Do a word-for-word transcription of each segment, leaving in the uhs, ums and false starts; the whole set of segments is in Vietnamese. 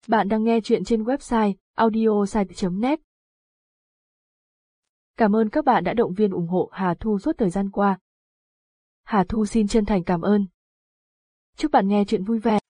Bạn đang nghe chuyện trên website audiosite chấm net. Cảm ơn các bạn đã động viên ủng hộ Hà Thu suốt thời gian qua. Hà Thu xin chân thành cảm ơn. Chúc bạn nghe chuyện vui vẻ.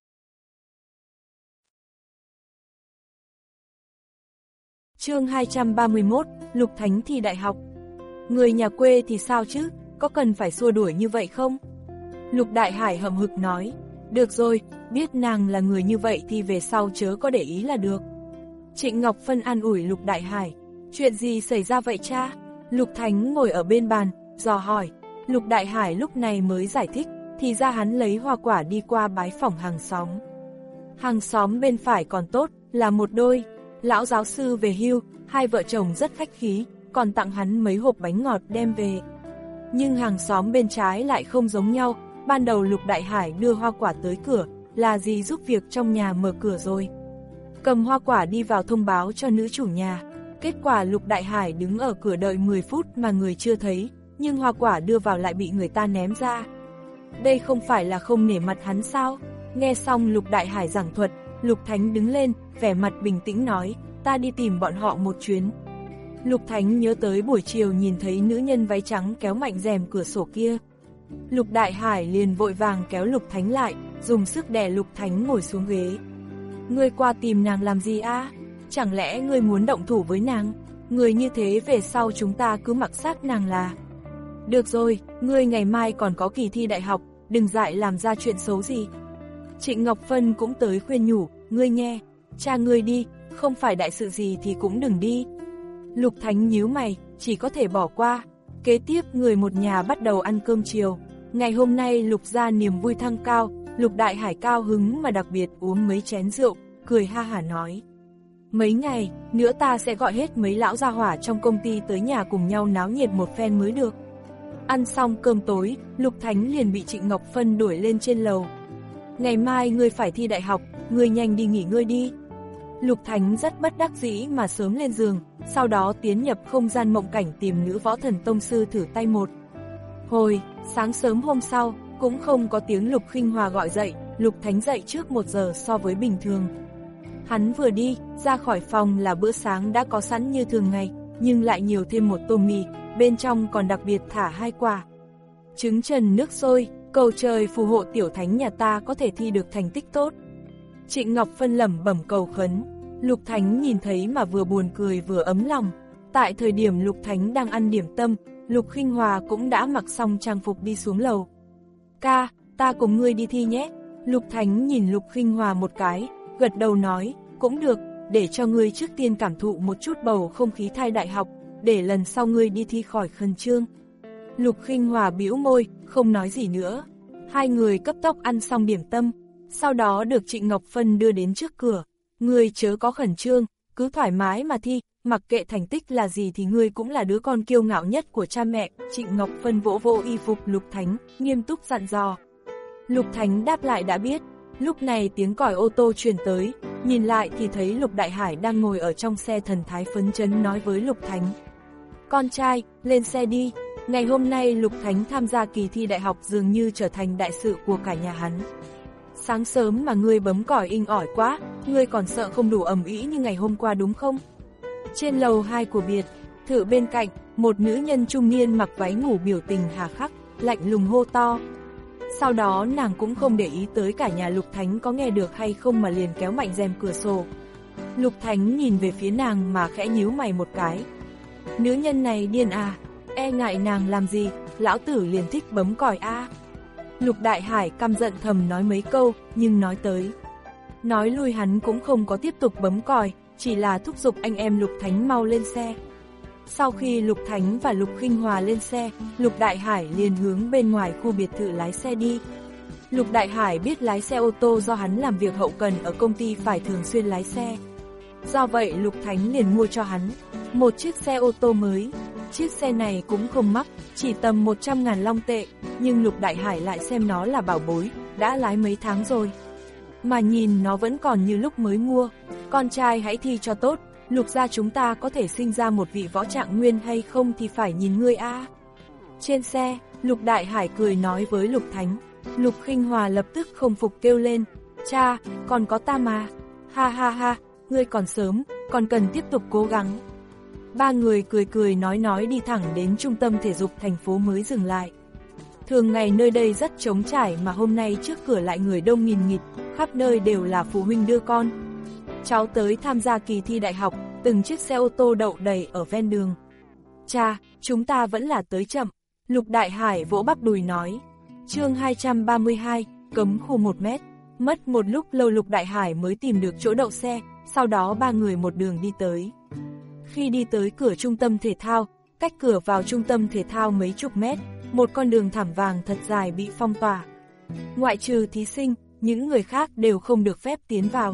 Chương hai trăm ba mươi mốt, Lục Thánh thi đại học. Người nhà quê thì sao chứ, có cần phải xua đuổi như vậy không? Lục Đại Hải hậm hực nói, được rồi, biết nàng là người như vậy thì về sau chớ có để ý là được. Trịnh Ngọc Phân an ủi Lục Đại Hải, chuyện gì xảy ra vậy cha? Lục Thánh ngồi ở bên bàn, dò hỏi. Lục Đại Hải lúc này mới giải thích, thì ra hắn lấy hoa quả đi qua bái phỏng hàng xóm. Hàng xóm bên phải còn tốt, là một đôi. Lão giáo sư về hưu, hai vợ chồng rất khách khí, còn tặng hắn mấy hộp bánh ngọt đem về. Nhưng hàng xóm bên trái lại không giống nhau, ban đầu Lục Đại Hải đưa hoa quả tới cửa, là gì giúp việc trong nhà mở cửa rồi. Cầm hoa quả đi vào thông báo cho nữ chủ nhà, kết quả Lục Đại Hải đứng ở cửa đợi mười phút mà người chưa thấy, nhưng hoa quả đưa vào lại bị người ta ném ra. Đây không phải là không nể mặt hắn sao? Nghe xong Lục Đại Hải giảng thuật, Lục Thánh đứng lên, vẻ mặt bình tĩnh nói, ta đi tìm bọn họ một chuyến. Lục Thánh nhớ tới buổi chiều nhìn thấy nữ nhân váy trắng kéo mạnh rèm cửa sổ kia. Lục Đại Hải liền vội vàng kéo Lục Thánh lại, dùng sức đè Lục Thánh ngồi xuống ghế. Ngươi qua tìm nàng làm gì a? Chẳng lẽ ngươi muốn động thủ với nàng? Người như thế về sau chúng ta cứ mặc sát nàng là. Được rồi, ngươi ngày mai còn có kỳ thi đại học, đừng dại làm ra chuyện xấu gì. Trịnh Ngọc Phân cũng tới khuyên nhủ, ngươi nghe, cha ngươi đi, không phải đại sự gì thì cũng đừng đi. Lục Thánh nhíu mày, chỉ có thể bỏ qua. Kế tiếp người một nhà bắt đầu ăn cơm chiều. Ngày hôm nay Lục gia niềm vui thăng cao, Lục Đại Hải cao hứng mà đặc biệt uống mấy chén rượu, cười ha hả nói. Mấy ngày nữa ta sẽ gọi hết mấy lão gia hỏa trong công ty tới nhà cùng nhau náo nhiệt một phen mới được. Ăn xong cơm tối, Lục Thánh liền bị Trịnh Ngọc Phân đuổi lên trên lầu. Ngày mai ngươi phải thi đại học, ngươi nhanh đi nghỉ ngơi đi. Lục Thánh rất bất đắc dĩ mà sớm lên giường, sau đó tiến nhập không gian mộng cảnh tìm nữ võ thần tông sư thử tay một. Hồi, sáng sớm hôm sau, cũng không có tiếng Lục Khinh Hòa gọi dậy, Lục Thánh dậy trước một giờ so với bình thường. Hắn vừa đi, ra khỏi phòng là bữa sáng đã có sẵn như thường ngày, nhưng lại nhiều thêm một tô mì, bên trong còn đặc biệt thả hai quả. Trứng trần nước sôi, cầu trời phù hộ tiểu thánh nhà ta có thể thi được thành tích tốt. Trịnh Ngọc Phân lẩm bẩm cầu khấn, Lục Thánh nhìn thấy mà vừa buồn cười vừa ấm lòng. Tại thời điểm Lục Thánh đang ăn điểm tâm, Lục Khinh Hòa cũng đã mặc xong trang phục đi xuống lầu. Ca, ta cùng ngươi đi thi nhé. Lục Thánh nhìn Lục Khinh Hòa một cái, gật đầu nói, cũng được, để cho ngươi trước tiên cảm thụ một chút bầu không khí thai đại học, để lần sau ngươi đi thi khỏi khẩn trương. Lục Khinh Hòa bĩu môi, không nói gì nữa. Hai người cấp tốc ăn xong điểm tâm, sau đó được Trịnh Ngọc Phân đưa đến trước cửa. Ngươi chớ có khẩn trương, cứ thoải mái mà thi, mặc kệ thành tích là gì thì ngươi cũng là đứa con kiêu ngạo nhất của cha mẹ. Trịnh Ngọc Phân vỗ vỗ y phục Lục Thánh, nghiêm túc dặn dò. Lục Thánh đáp lại đã biết. Lúc này tiếng còi ô tô truyền tới, nhìn lại thì thấy Lục Đại Hải đang ngồi ở trong xe thần thái phấn chấn nói với Lục Thánh. Con trai, lên xe đi. Ngày hôm nay Lục Thánh tham gia kỳ thi đại học dường như trở thành đại sự của cả nhà hắn. Sáng sớm mà ngươi bấm còi inh ỏi quá, ngươi còn sợ không đủ ầm ĩ như ngày hôm qua đúng không? Trên lầu hai của biệt thự bên cạnh, một nữ nhân trung niên mặc váy ngủ biểu tình hà khắc, lạnh lùng hô to. Sau đó nàng cũng không để ý tới cả nhà Lục Thánh có nghe được hay không mà liền kéo mạnh rèm cửa sổ. Lục Thánh nhìn về phía nàng mà khẽ nhíu mày một cái. Nữ nhân này điên à, e ngại nàng làm gì, lão tử liền thích bấm còi a. À. Lục Đại Hải căm giận thầm nói mấy câu, nhưng nói tới. Nói lui hắn cũng không có tiếp tục bấm còi, chỉ là thúc giục anh em Lục Thánh mau lên xe. Sau khi Lục Thánh và Lục Khinh Hòa lên xe, Lục Đại Hải liền hướng bên ngoài khu biệt thự lái xe đi. Lục Đại Hải biết lái xe ô tô do hắn làm việc hậu cần ở công ty phải thường xuyên lái xe. Do vậy Lục Thánh liền mua cho hắn một chiếc xe ô tô mới. Chiếc xe này cũng không mắc, chỉ tầm một trăm ngàn long tệ, nhưng Lục Đại Hải lại xem nó là bảo bối, đã lái mấy tháng rồi. Mà nhìn nó vẫn còn như lúc mới mua. Con trai hãy thi cho tốt, Lục gia chúng ta có thể sinh ra một vị võ trạng nguyên hay không thì phải nhìn ngươi a. Trên xe, Lục Đại Hải cười nói với Lục Thánh. Lục Khinh Hòa lập tức không phục kêu lên, cha, còn có ta mà. Ha ha ha, ngươi còn sớm, còn cần tiếp tục cố gắng. Ba người cười cười nói nói đi thẳng đến trung tâm thể dục thành phố mới dừng lại. Thường ngày nơi đây rất trống trải mà hôm nay trước cửa lại người đông nghìn nghịt, khắp nơi đều là phụ huynh đưa con. Cháu tới tham gia kỳ thi đại học, từng chiếc xe ô tô đậu đầy ở ven đường. Cha, chúng ta vẫn là tới chậm, Lục Đại Hải vỗ bắp đùi nói. Chương hai trăm ba mươi hai, cấm khu một mét. Mất một lúc lâu Lục Đại Hải mới tìm được chỗ đậu xe, sau đó ba người một đường đi tới. Khi đi tới cửa trung tâm thể thao, cách cửa vào trung tâm thể thao mấy chục mét, một con đường thảm vàng thật dài bị phong tỏa. Ngoại trừ thí sinh, những người khác đều không được phép tiến vào.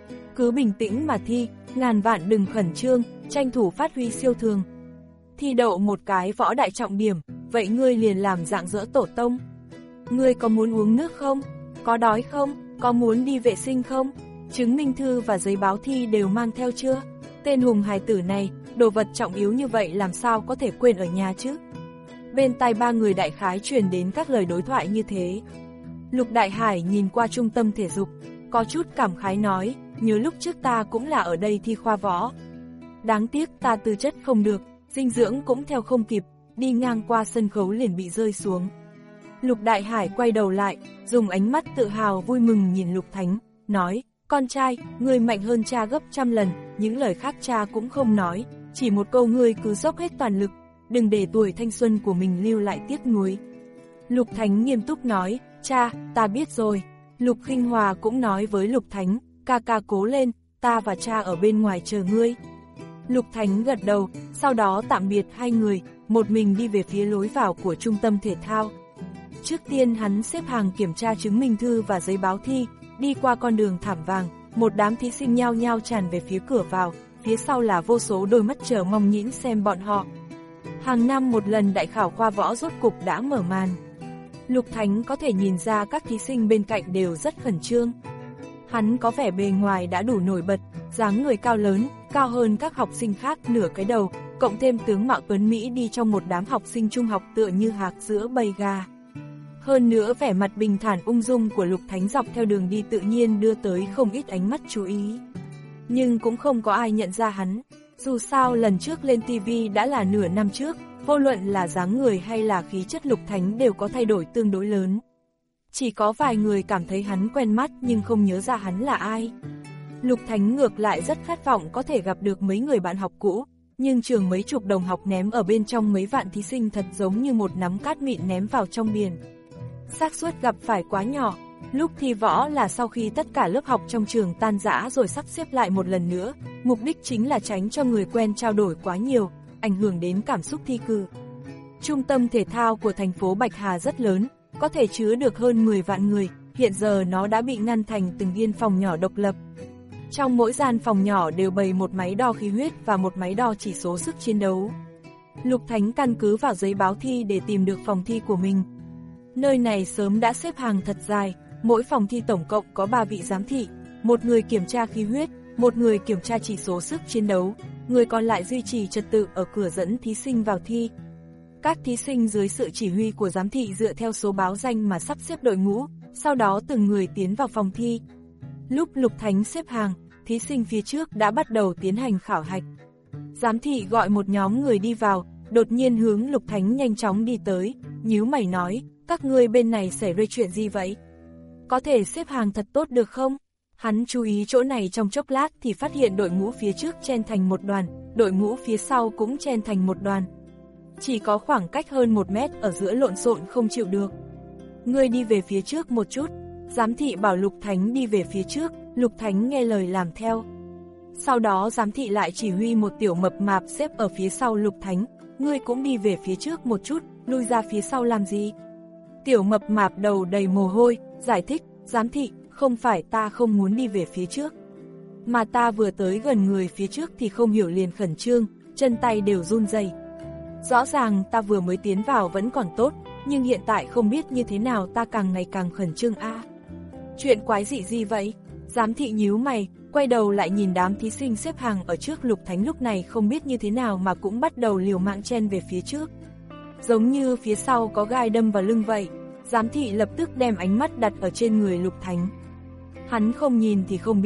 Cứ bình tĩnh mà thi, ngàn vạn đừng khẩn trương, tranh thủ phát huy siêu thường. Thi đậu một cái võ đại trọng điểm, vậy ngươi liền làm dạng dỡ tổ tông. Ngươi có muốn uống nước không? Có đói không? Có muốn đi vệ sinh không? Chứng minh thư và giấy báo thi đều mang theo chưa? Tên hùng hài tử này, đồ vật trọng yếu như vậy làm sao có thể quên ở nhà chứ? Bên tai ba người đại khái truyền đến các lời đối thoại như thế. Lục Đại Hải nhìn qua trung tâm thể dục, có chút cảm khái nói, nhớ lúc trước ta cũng là ở đây thi khoa võ. Đáng tiếc ta tư chất không được, dinh dưỡng cũng theo không kịp, đi ngang qua sân khấu liền bị rơi xuống. Lục Đại Hải quay đầu lại, dùng ánh mắt tự hào vui mừng nhìn Lục Thánh, nói, con trai, ngươi mạnh hơn cha gấp trăm lần, những lời khác cha cũng không nói, chỉ một câu ngươi cứ dốc hết toàn lực, đừng để tuổi thanh xuân của mình lưu lại tiếc nuối. Lục Thánh nghiêm túc nói, cha, ta biết rồi. Lục Khinh Hòa cũng nói với Lục Thánh, ca ca cố lên, ta và cha ở bên ngoài chờ ngươi. Lục Thánh gật đầu, sau đó tạm biệt hai người, một mình đi về phía lối vào của trung tâm thể thao. Trước tiên hắn xếp hàng kiểm tra chứng minh thư và giấy báo thi, đi qua con đường thảm vàng, một đám thí sinh nhao nhao tràn về phía cửa vào, phía sau là vô số đôi mắt chờ mong nhĩn xem bọn họ. Hàng năm một lần đại khảo khoa võ rốt cục đã mở màn. Lục Thánh có thể nhìn ra các thí sinh bên cạnh đều rất khẩn trương. Hắn có vẻ bề ngoài đã đủ nổi bật, dáng người cao lớn, cao hơn các học sinh khác nửa cái đầu, cộng thêm tướng mạo tuấn Mỹ đi trong một đám học sinh trung học tựa như hạc giữa bầy gà. Hơn nữa vẻ mặt bình thản ung dung của Lục Thánh dọc theo đường đi tự nhiên đưa tới không ít ánh mắt chú ý. Nhưng cũng không có ai nhận ra hắn, dù sao lần trước lên ti vi đã là nửa năm trước, vô luận là dáng người hay là khí chất Lục Thánh đều có thay đổi tương đối lớn. Chỉ có vài người cảm thấy hắn quen mắt nhưng không nhớ ra hắn là ai. Lục Thánh ngược lại rất khát vọng có thể gặp được mấy người bạn học cũ, nhưng trường mấy chục đồng học ném ở bên trong mấy vạn thí sinh thật giống như một nắm cát mịn ném vào trong biển. Xác suất gặp phải quá nhỏ. Lúc thi võ là sau khi tất cả lớp học trong trường tan rã rồi sắp xếp lại một lần nữa, mục đích chính là tránh cho người quen trao đổi quá nhiều, ảnh hưởng đến cảm xúc thi cử. Trung tâm thể thao của thành phố Bạch Hà rất lớn, có thể chứa được hơn mười vạn người, hiện giờ nó đã bị ngăn thành từng viên phòng nhỏ độc lập. Trong mỗi gian phòng nhỏ đều bày một máy đo khí huyết và một máy đo chỉ số sức chiến đấu. Lục Thánh căn cứ vào giấy báo thi để tìm được phòng thi của mình. Nơi này sớm đã xếp hàng thật dài, mỗi phòng thi tổng cộng có ba vị giám thị, một người kiểm tra khí huyết, một người kiểm tra chỉ số sức chiến đấu, người còn lại duy trì trật tự ở cửa dẫn thí sinh vào thi. Các thí sinh dưới sự chỉ huy của giám thị dựa theo số báo danh mà sắp xếp đội ngũ, sau đó từng người tiến vào phòng thi. Lúc Lục Thánh xếp hàng, thí sinh phía trước đã bắt đầu tiến hành khảo hạch. Giám thị gọi một nhóm người đi vào, đột nhiên hướng Lục Thánh nhanh chóng đi tới, nhíu mày nói, các ngươi bên này xảy ra chuyện gì vậy? Có thể xếp hàng thật tốt được không? Hắn chú ý chỗ này trong chốc lát thì phát hiện đội ngũ phía trước chen thành một đoàn, đội ngũ phía sau cũng chen thành một đoàn. Chỉ có khoảng cách hơn một mét ở giữa lộn xộn không chịu được. Ngươi đi về phía trước một chút, giám thị bảo Lục Thánh đi về phía trước, Lục Thánh nghe lời làm theo. Sau đó giám thị lại chỉ huy một tiểu mập mạp xếp ở phía sau Lục Thánh, ngươi cũng đi về phía trước một chút, lui ra phía sau làm gì? Tiểu mập mạp đầu đầy mồ hôi, giải thích, giám thị, không phải ta không muốn đi về phía trước. Mà ta vừa tới gần người phía trước thì không hiểu liền khẩn trương, chân tay đều run rẩy. Rõ ràng ta vừa mới tiến vào vẫn còn tốt, nhưng hiện tại không biết như thế nào ta càng ngày càng khẩn trương a. À, chuyện quái dị gì vậy? Giám thị nhíu mày, quay đầu lại nhìn đám thí sinh xếp hàng ở trước Lục Thánh lúc này không biết như thế nào mà cũng bắt đầu liều mạng chen về phía trước. Giống như phía sau có gai đâm vào lưng vậy, giám thị lập tức đem ánh mắt đặt ở trên người Lục Thánh. Hắn không nhìn thì không biết,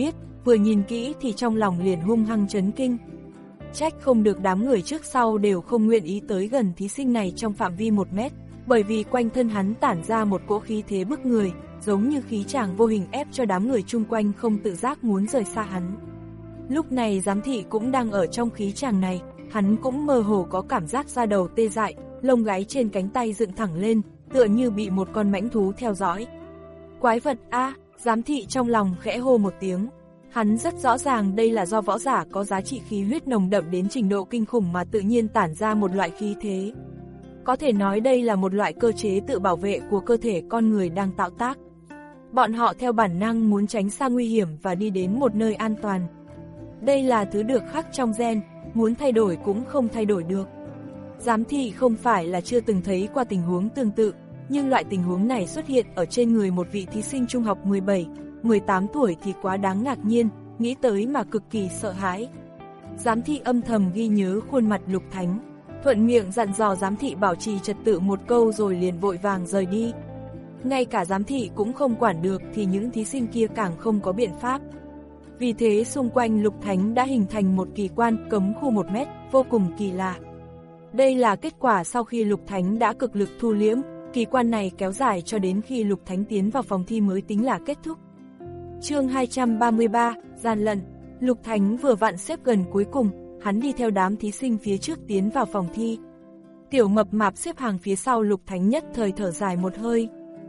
vừa nhìn kỹ thì trong lòng liền hung hăng chấn kinh. Trách không được đám người trước sau đều không nguyện ý tới gần thí sinh này trong phạm vi một mét, bởi vì quanh thân hắn tản ra một cỗ khí thế bức người, giống như khí tràng vô hình ép cho đám người chung quanh không tự giác muốn rời xa hắn. Lúc này giám thị cũng đang ở trong khí tràng này, hắn cũng mơ hồ có cảm giác da đầu tê dại, lông gáy trên cánh tay dựng thẳng lên, tựa như bị một con mãnh thú theo dõi. Quái vật a, giám thị trong lòng khẽ hô một tiếng. Hắn rất rõ ràng đây là do võ giả có giá trị khí huyết nồng đậm đến trình độ kinh khủng mà tự nhiên tản ra một loại khí thế. Có thể nói đây là một loại cơ chế tự bảo vệ của cơ thể con người đang tạo tác. Bọn họ theo bản năng muốn tránh xa nguy hiểm và đi đến một nơi an toàn. Đây là thứ được khắc trong gen, muốn thay đổi cũng không thay đổi được. Giám thị không phải là chưa từng thấy qua tình huống tương tự, nhưng loại tình huống này xuất hiện ở trên người một vị thí sinh trung học mười bảy, mười tám tuổi thì quá đáng ngạc nhiên, nghĩ tới mà cực kỳ sợ hãi. Giám thị âm thầm ghi nhớ khuôn mặt Lục Thánh, thuận miệng dặn dò giám thị bảo trì trật tự một câu rồi liền vội vàng rời đi. Ngay cả giám thị cũng không quản được thì những thí sinh kia càng không có biện pháp. Vì thế xung quanh Lục Thánh đã hình thành một kỳ quan cấm khu một mét, vô cùng kỳ lạ. Đây là kết quả sau khi Lục Thánh đã cực lực thu liễm, kỳ quan này kéo dài cho đến khi Lục Thánh tiến vào phòng thi mới tính là kết thúc. Chương hai trăm ba mươi ba, gian lận. Lục Thánh vừa vặn xếp gần cuối cùng, hắn đi theo đám thí sinh phía trước tiến vào phòng thi. Tiểu Mập Mạp xếp hàng phía sau Lục Thánh nhất thời thở dài một hơi.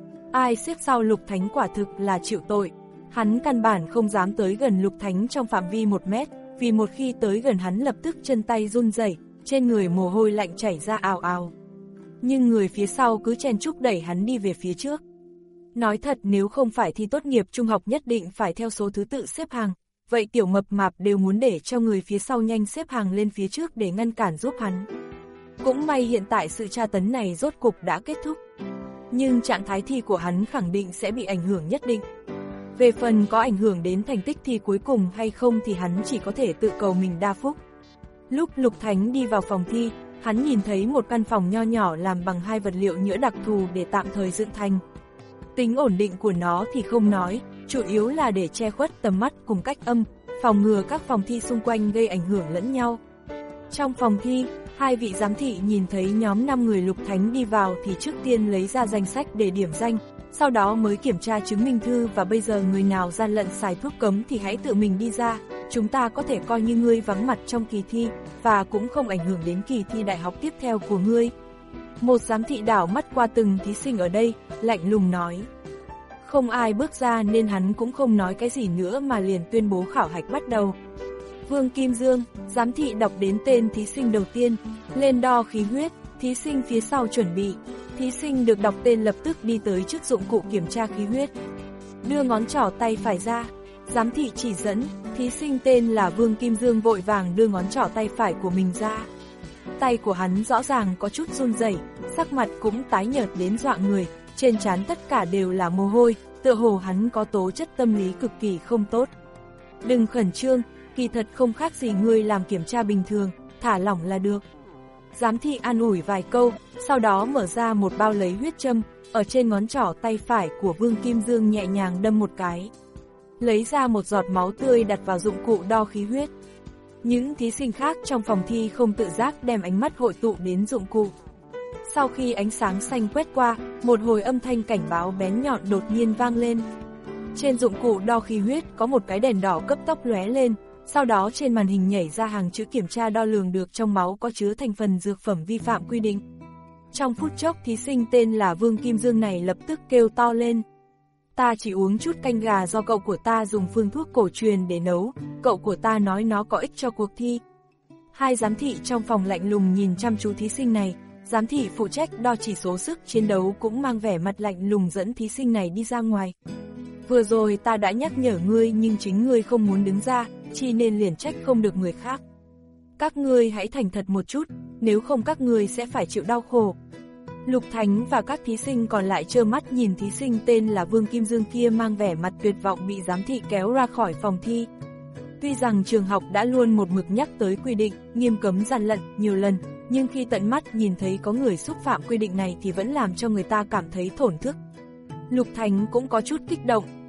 Ai xếp sau Lục Thánh quả thực là chịu tội. Hắn căn bản không dám tới gần Lục Thánh trong phạm vi một mét, vì một khi tới gần hắn lập tức chân tay run rẩy, trên người mồ hôi lạnh chảy ra ào ào. Nhưng người phía sau cứ chen chúc đẩy hắn đi về phía trước. Nói thật, nếu không phải thi tốt nghiệp trung học nhất định phải theo số thứ tự xếp hàng, vậy Tiểu Mập Mạp đều muốn để cho người phía sau nhanh xếp hàng lên phía trước để ngăn cản giúp hắn. Cũng may hiện tại sự tra tấn này rốt cục đã kết thúc. Nhưng trạng thái thi của hắn khẳng định sẽ bị ảnh hưởng nhất định. Về phần có ảnh hưởng đến thành tích thi cuối cùng hay không thì hắn chỉ có thể tự cầu mình đa phúc. Lúc Lục Thánh đi vào phòng thi, hắn nhìn thấy một căn phòng nho nhỏ làm bằng hai vật liệu nhựa đặc thù để tạm thời dựng thành. Tính ổn định của nó thì không nói, chủ yếu là để che khuất tầm mắt cùng cách âm, phòng ngừa các phòng thi xung quanh gây ảnh hưởng lẫn nhau. Trong phòng thi, hai vị giám thị nhìn thấy nhóm năm người Lục Thánh đi vào thì trước tiên lấy ra danh sách để điểm danh, sau đó mới kiểm tra chứng minh thư và bây giờ người nào gian lận xài thuốc cấm thì hãy tự mình đi ra, chúng ta có thể coi như ngươi vắng mặt trong kỳ thi và cũng không ảnh hưởng đến kỳ thi đại học tiếp theo của ngươi. Một giám thị đảo mắt qua từng thí sinh ở đây, lạnh lùng nói. Không ai bước ra nên hắn cũng không nói cái gì nữa mà liền tuyên bố khảo hạch bắt đầu. Vương Kim Dương, giám thị đọc đến tên thí sinh đầu tiên, lên đo khí huyết, thí sinh phía sau chuẩn bị. Thí sinh được đọc tên lập tức đi tới trước dụng cụ kiểm tra khí huyết. Đưa ngón trỏ tay phải ra, giám thị chỉ dẫn, thí sinh tên là Vương Kim Dương vội vàng đưa ngón trỏ tay phải của mình ra. Tay của hắn rõ ràng có chút run rẩy, sắc mặt cũng tái nhợt đến dọa người, trên trán tất cả đều là mồ hôi, tựa hồ hắn có tố chất tâm lý cực kỳ không tốt. Đừng khẩn trương, kỳ thật không khác gì ngươi làm kiểm tra bình thường, thả lỏng là được. Giám thị an ủi vài câu, sau đó mở ra một bao lấy huyết châm, ở trên ngón trỏ tay phải của Vương Kim Dương nhẹ nhàng đâm một cái. Lấy ra một giọt máu tươi đặt vào dụng cụ đo khí huyết. Những thí sinh khác trong phòng thi không tự giác đem ánh mắt hội tụ đến dụng cụ. Sau khi ánh sáng xanh quét qua, một hồi âm thanh cảnh báo bén nhọn đột nhiên vang lên. Trên dụng cụ đo khí huyết có một cái đèn đỏ cấp tốc lóe lên, sau đó trên màn hình nhảy ra hàng chữ kiểm tra đo lường được trong máu có chứa thành phần dược phẩm vi phạm quy định. Trong phút chốc thí sinh tên là Vương Kim Dương này lập tức kêu to lên. Ta chỉ uống chút canh gà do cậu của ta dùng phương thuốc cổ truyền để nấu, cậu của ta nói nó có ích cho cuộc thi. Hai giám thị trong phòng lạnh lùng nhìn chăm chú thí sinh này, giám thị phụ trách đo chỉ số sức chiến đấu cũng mang vẻ mặt lạnh lùng dẫn thí sinh này đi ra ngoài. Vừa rồi ta đã nhắc nhở ngươi nhưng chính ngươi không muốn đứng ra, chi nên liền trách không được người khác. Các ngươi hãy thành thật một chút, nếu không các ngươi sẽ phải chịu đau khổ. Lục Thánh và các thí sinh còn lại trơ mắt nhìn thí sinh tên là Vương Kim Dương kia mang vẻ mặt tuyệt vọng bị giám thị kéo ra khỏi phòng thi. Tuy rằng trường học đã luôn một mực nhắc tới quy định, nghiêm cấm gian lận nhiều lần, nhưng khi tận mắt nhìn thấy có người xúc phạm quy định này thì vẫn làm cho người ta cảm thấy thổn thức. Lục Thánh cũng có chút kích động,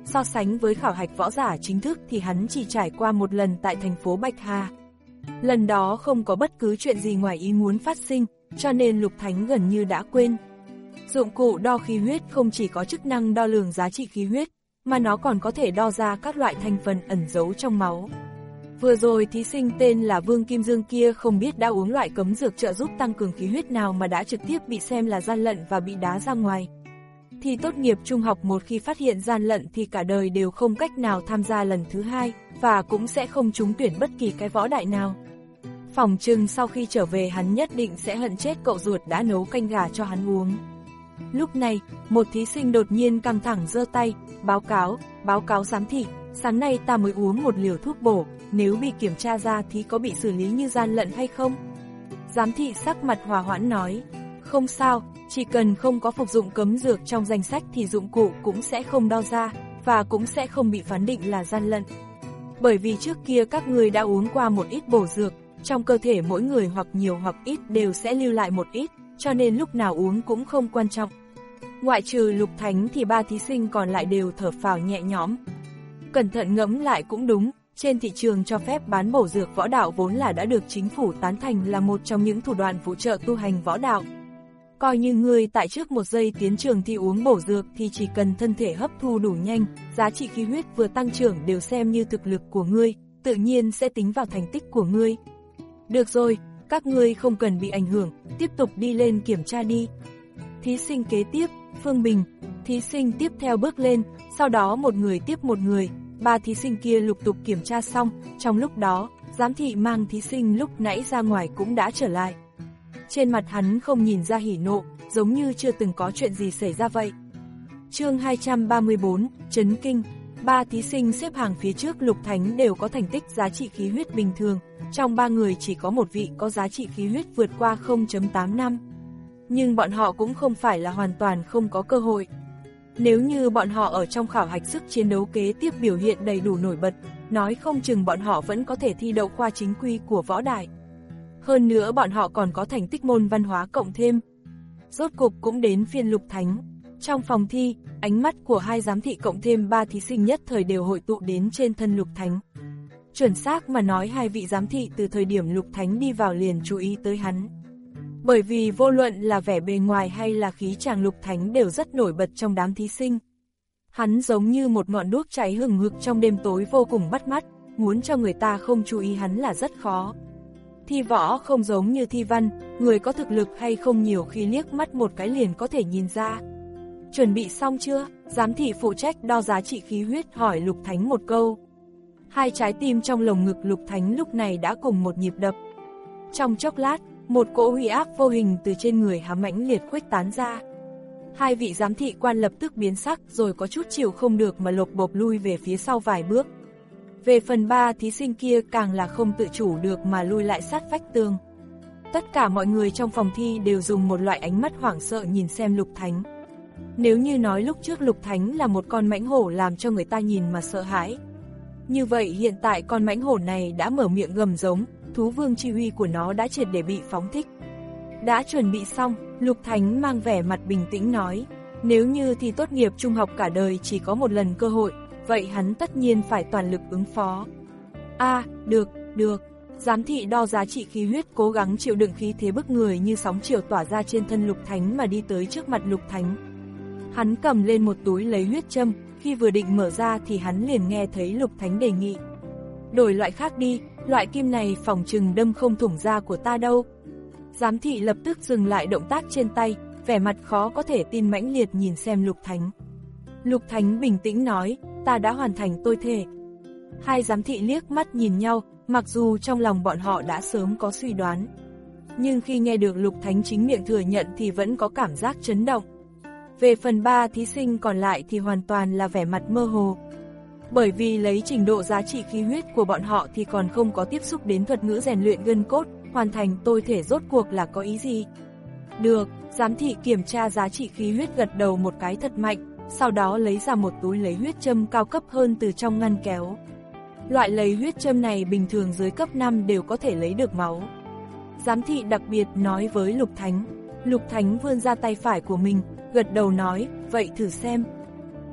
So sánh với khảo hạch võ giả chính thức thì hắn chỉ trải qua một lần tại thành phố Bạch Hà. Lần đó không có bất cứ chuyện gì ngoài ý muốn phát sinh, cho nên Lục Thánh gần như đã quên. Dụng cụ đo khí huyết không chỉ có chức năng đo lường giá trị khí huyết, mà nó còn có thể đo ra các loại thành phần ẩn giấu trong máu. Vừa rồi thí sinh tên là Vương Kim Dương kia không biết đã uống loại cấm dược trợ giúp tăng cường khí huyết nào mà đã trực tiếp bị xem là gian lận và bị đá ra ngoài. Thi tốt nghiệp trung học một khi phát hiện gian lận thì cả đời đều không cách nào tham gia lần thứ hai, và cũng sẽ không trúng tuyển bất kỳ cái võ đại nào. Phỏng chừng sau khi trở về hắn nhất định sẽ hận chết cậu ruột đã nấu canh gà cho hắn uống. Lúc này, một thí sinh đột nhiên căng thẳng giơ tay, báo cáo, báo cáo giám thị, sáng nay ta mới uống một liều thuốc bổ, nếu bị kiểm tra ra thì có bị xử lý như gian lận hay không? Giám thị sắc mặt hòa hoãn nói, không sao, chỉ cần không có phục dụng cấm dược trong danh sách thì dụng cụ cũng sẽ không đo ra, và cũng sẽ không bị phán định là gian lận. Bởi vì trước kia các người đã uống qua một ít bổ dược, trong cơ thể mỗi người hoặc nhiều hoặc ít đều sẽ lưu lại một ít, cho nên lúc nào uống cũng không quan trọng. Ngoại trừ Lục Thánh thì ba thí sinh còn lại đều thở phào nhẹ nhõm. Cẩn thận ngẫm lại cũng đúng, trên thị trường cho phép bán bổ dược võ đạo vốn là đã được chính phủ tán thành là một trong những thủ đoạn phụ trợ tu hành võ đạo. Coi như người tại trước một giây tiến trường thi uống bổ dược thì chỉ cần thân thể hấp thu đủ nhanh, giá trị khí huyết vừa tăng trưởng đều xem như thực lực của ngươi, tự nhiên sẽ tính vào thành tích của ngươi. Được rồi, các ngươi không cần bị ảnh hưởng, tiếp tục đi lên kiểm tra đi. Thí sinh kế tiếp, Phương Bình, thí sinh tiếp theo bước lên, sau đó một người tiếp một người, ba thí sinh kia lục tục kiểm tra xong, trong lúc đó, giám thị mang thí sinh lúc nãy ra ngoài cũng đã trở lại. Trên mặt hắn không nhìn ra hỉ nộ, giống như chưa từng có chuyện gì xảy ra vậy. Chương hai trăm ba mươi bốn, Chấn Kinh. Ba thí sinh xếp hàng phía trước Lục Thánh đều có thành tích giá trị khí huyết bình thường, trong ba người chỉ có một vị có giá trị khí huyết vượt qua không phẩy tám năm. Nhưng bọn họ cũng không phải là hoàn toàn không có cơ hội. Nếu như bọn họ ở trong khảo hạch sức chiến đấu kế tiếp biểu hiện đầy đủ nổi bật, nói không chừng bọn họ vẫn có thể thi đậu khoa chính quy của võ đại. Hơn nữa bọn họ còn có thành tích môn văn hóa cộng thêm. Rốt cục cũng đến phiên Lục Thánh. Trong phòng thi, ánh mắt của hai giám thị cộng thêm ba thí sinh nhất thời đều hội tụ đến trên thân Lục Thánh. Chuẩn xác mà nói hai vị giám thị từ thời điểm Lục Thánh đi vào liền chú ý tới hắn. Bởi vì vô luận là vẻ bề ngoài hay là khí chàng Lục Thánh đều rất nổi bật trong đám thí sinh. Hắn giống như một ngọn đuốc cháy hừng hực trong đêm tối vô cùng bắt mắt, muốn cho người ta không chú ý hắn là rất khó. Thi võ không giống như thi văn, người có thực lực hay không nhiều khi liếc mắt một cái liền có thể nhìn ra. Chuẩn bị xong chưa? Giám thị phụ trách đo giá trị khí huyết hỏi Lục Thánh một câu. Hai trái tim trong lồng ngực Lục Thánh lúc này đã cùng một nhịp đập. Trong chốc lát, một cỗ uy áp vô hình từ trên người hắn mãnh liệt khuếch tán ra. Hai vị giám thị quan lập tức biến sắc rồi có chút chịu không được mà lộp bộp lui về phía sau vài bước. Về phần ba thí sinh kia càng là không tự chủ được mà lui lại sát vách tường. Tất cả mọi người trong phòng thi đều dùng một loại ánh mắt hoảng sợ nhìn xem Lục Thánh. Nếu như nói lúc trước Lục Thánh là một con mãnh hổ làm cho người ta nhìn mà sợ hãi, như vậy hiện tại con mãnh hổ này đã mở miệng gầm giống, thú vương chi uy của nó đã triệt để bị phóng thích. Đã chuẩn bị xong, Lục Thánh mang vẻ mặt bình tĩnh nói, nếu như thi tốt nghiệp trung học cả đời chỉ có một lần cơ hội, vậy hắn tất nhiên phải toàn lực ứng phó. A, à, được, được. Giám thị đo giá trị khí huyết cố gắng chịu đựng khí thế bức người như sóng chiều tỏa ra trên thân Lục Thánh mà đi tới trước mặt Lục Thánh. Hắn cầm lên một túi lấy huyết châm, khi vừa định mở ra thì hắn liền nghe thấy Lục Thánh đề nghị. Đổi loại khác đi, loại kim này phòng trừng đâm không thủng da của ta đâu. Giám thị lập tức dừng lại động tác trên tay, vẻ mặt khó có thể tin mãnh liệt nhìn xem Lục Thánh. Lục Thánh bình tĩnh nói, ta đã hoàn thành tôi thề. Hai giám thị liếc mắt nhìn nhau, mặc dù trong lòng bọn họ đã sớm có suy đoán. Nhưng khi nghe được Lục Thánh chính miệng thừa nhận thì vẫn có cảm giác chấn động. Về phần ba thí sinh còn lại thì hoàn toàn là vẻ mặt mơ hồ. Bởi vì lấy trình độ giá trị khí huyết của bọn họ thì còn không có tiếp xúc đến thuật ngữ rèn luyện gân cốt, hoàn thành tôi thể rốt cuộc là có ý gì. Được, giám thị kiểm tra giá trị khí huyết gật đầu một cái thật mạnh, sau đó lấy ra một túi lấy huyết châm cao cấp hơn từ trong ngăn kéo. Loại lấy huyết châm này bình thường dưới cấp năm đều có thể lấy được máu. Giám thị đặc biệt nói với Lục Thánh. Lục Thánh vươn ra tay phải của mình, gật đầu nói, vậy thử xem.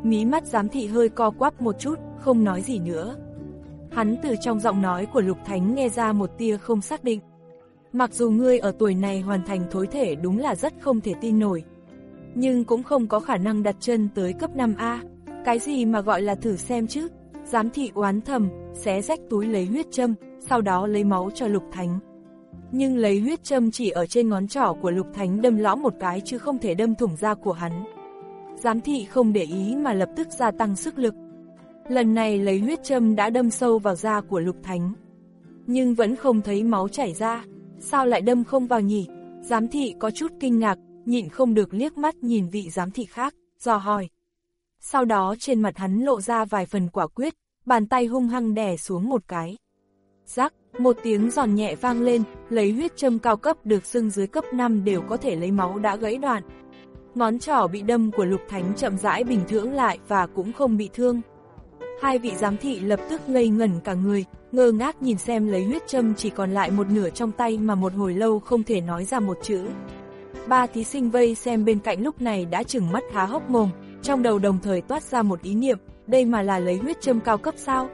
Mí mắt giám thị hơi co quắp một chút, không nói gì nữa. Hắn từ trong giọng nói của Lục Thánh nghe ra một tia không xác định. Mặc dù ngươi ở tuổi này hoàn thành thối thể đúng là rất không thể tin nổi, nhưng cũng không có khả năng đặt chân tới cấp năm A. Cái gì mà gọi là thử xem chứ? Giám thị oán thầm, xé rách túi lấy huyết châm, sau đó lấy máu cho Lục Thánh. Nhưng lấy huyết châm chỉ ở trên ngón trỏ của Lục Thánh đâm lõm một cái chứ không thể đâm thủng da của hắn. Giám thị không để ý mà lập tức gia tăng sức lực. Lần này lấy huyết châm đã đâm sâu vào da của Lục Thánh, nhưng vẫn không thấy máu chảy ra. Sao lại đâm không vào nhỉ? Giám thị có chút kinh ngạc, nhịn không được liếc mắt nhìn vị giám thị khác, dò hỏi. Sau đó trên mặt hắn lộ ra vài phần quả quyết, bàn tay hung hăng đè xuống một cái. Rắc, một tiếng giòn nhẹ vang lên, lấy huyết châm cao cấp được xưng dưới cấp năm đều có thể lấy máu đã gãy đoạn. Ngón trỏ bị đâm của Lục Thánh chậm rãi bình thường lại và cũng không bị thương. Hai vị giám thị lập tức ngây ngẩn cả người, ngơ ngác nhìn xem lấy huyết châm chỉ còn lại một nửa trong tay mà một hồi lâu không thể nói ra một chữ. Ba thí sinh vây xem bên cạnh lúc này đã trừng mắt há hốc mồm, trong đầu đồng thời toát ra một ý niệm, đây mà là lấy huyết châm cao cấp sao?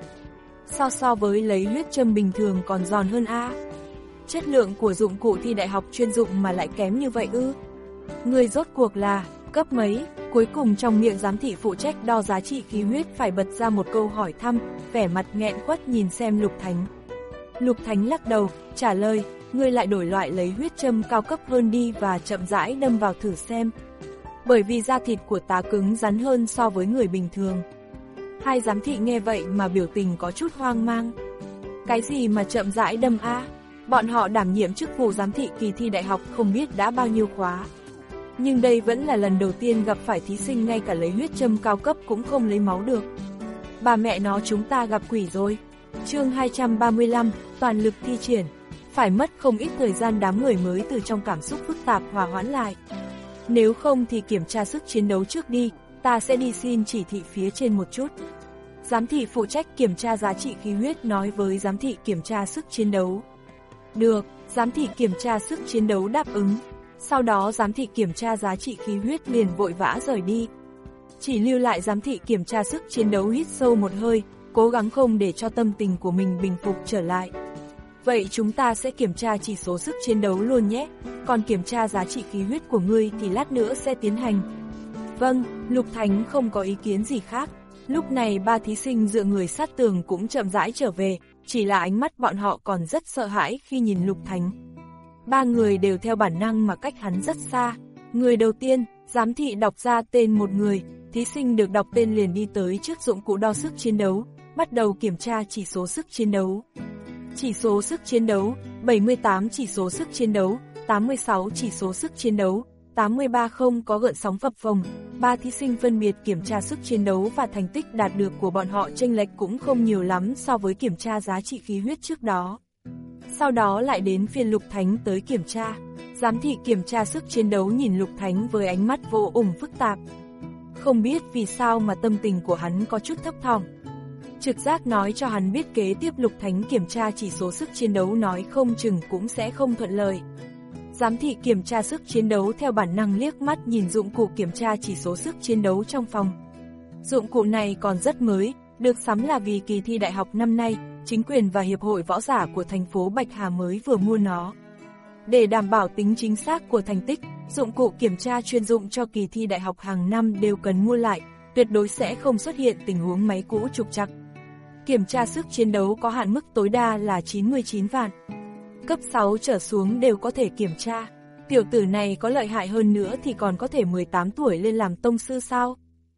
So so với lấy huyết châm bình thường còn giòn hơn a. Chất lượng của dụng cụ thi đại học chuyên dụng mà lại kém như vậy ư? Người rốt cuộc là cấp mấy? Cuối cùng trong miệng giám thị phụ trách đo giá trị khí huyết phải bật ra một câu hỏi thăm, vẻ mặt nghẹn khuất nhìn xem Lục Thánh. Lục Thánh lắc đầu, trả lời, ngươi lại đổi loại lấy huyết châm cao cấp hơn đi và chậm rãi đâm vào thử xem. Bởi vì da thịt của ta cứng rắn hơn so với người bình thường. Hai giám thị nghe vậy mà biểu tình có chút hoang mang. Cái gì mà chậm rãi đâm a? Bọn họ đảm nhiệm chức vụ giám thị kỳ thi đại học không biết đã bao nhiêu khóa. Nhưng đây vẫn là lần đầu tiên gặp phải thí sinh ngay cả lấy huyết châm cao cấp cũng không lấy máu được. Bà mẹ nó, chúng ta gặp quỷ rồi. Chương hai trăm ba mươi lăm, toàn lực thi triển. Phải mất không ít thời gian đám người mới từ trong cảm xúc phức tạp hòa hoãn lại. Nếu không thì kiểm tra sức chiến đấu trước đi, ta sẽ đi xin chỉ thị phía trên một chút. Giám thị phụ trách kiểm tra giá trị khí huyết nói với giám thị kiểm tra sức chiến đấu. Được, giám thị kiểm tra sức chiến đấu đáp ứng. Sau đó giám thị kiểm tra giá trị khí huyết liền vội vã rời đi. Chỉ lưu lại giám thị kiểm tra sức chiến đấu hít sâu một hơi, cố gắng không để cho tâm tình của mình bình phục trở lại. Vậy chúng ta sẽ kiểm tra chỉ số sức chiến đấu luôn nhé, còn kiểm tra giá trị khí huyết của ngươi thì lát nữa sẽ tiến hành. Vâng, Lục Thánh không có ý kiến gì khác. Lúc này ba thí sinh dựa người sát tường cũng chậm rãi trở về, chỉ là ánh mắt bọn họ còn rất sợ hãi khi nhìn Lục Thánh. Ba người đều theo bản năng mà cách hắn rất xa. Người đầu tiên, giám thị đọc ra tên một người, thí sinh được đọc tên liền đi tới trước dụng cụ đo sức chiến đấu, bắt đầu kiểm tra chỉ số sức chiến đấu. Chỉ số sức chiến đấu, bảy mươi tám chỉ số sức chiến đấu, tám mươi sáu chỉ số sức chiến đấu, tám mươi ba không có gợn sóng phập phồng. Ba thí sinh phân biệt kiểm tra sức chiến đấu và thành tích đạt được của bọn họ chênh lệch cũng không nhiều lắm so với kiểm tra giá trị khí huyết trước đó. Sau đó lại đến phiên Lục Thánh tới kiểm tra. Giám thị kiểm tra sức chiến đấu nhìn Lục Thánh với ánh mắt vô cùng phức tạp. Không biết vì sao mà tâm tình của hắn có chút thấp thỏm. Trực giác nói cho hắn biết kế tiếp Lục Thánh kiểm tra chỉ số sức chiến đấu nói không chừng cũng sẽ không thuận lợi. Giám thị kiểm tra sức chiến đấu theo bản năng liếc mắt nhìn dụng cụ kiểm tra chỉ số sức chiến đấu trong phòng. Dụng cụ này còn rất mới, được sắm là vì kỳ thi đại học năm nay, chính quyền và hiệp hội võ giả của thành phố Bạch Hà mới vừa mua nó. Để đảm bảo tính chính xác của thành tích, dụng cụ kiểm tra chuyên dụng cho kỳ thi đại học hàng năm đều cần mua lại, tuyệt đối sẽ không xuất hiện tình huống máy cũ trục trặc. Kiểm tra sức chiến đấu có hạn mức tối đa là chín mươi chín vạn. Cấp sáu trở xuống đều có thể kiểm tra. Tiểu tử này có lợi hại hơn nữa thì còn có thể mười tám tuổi lên làm tông sư sao?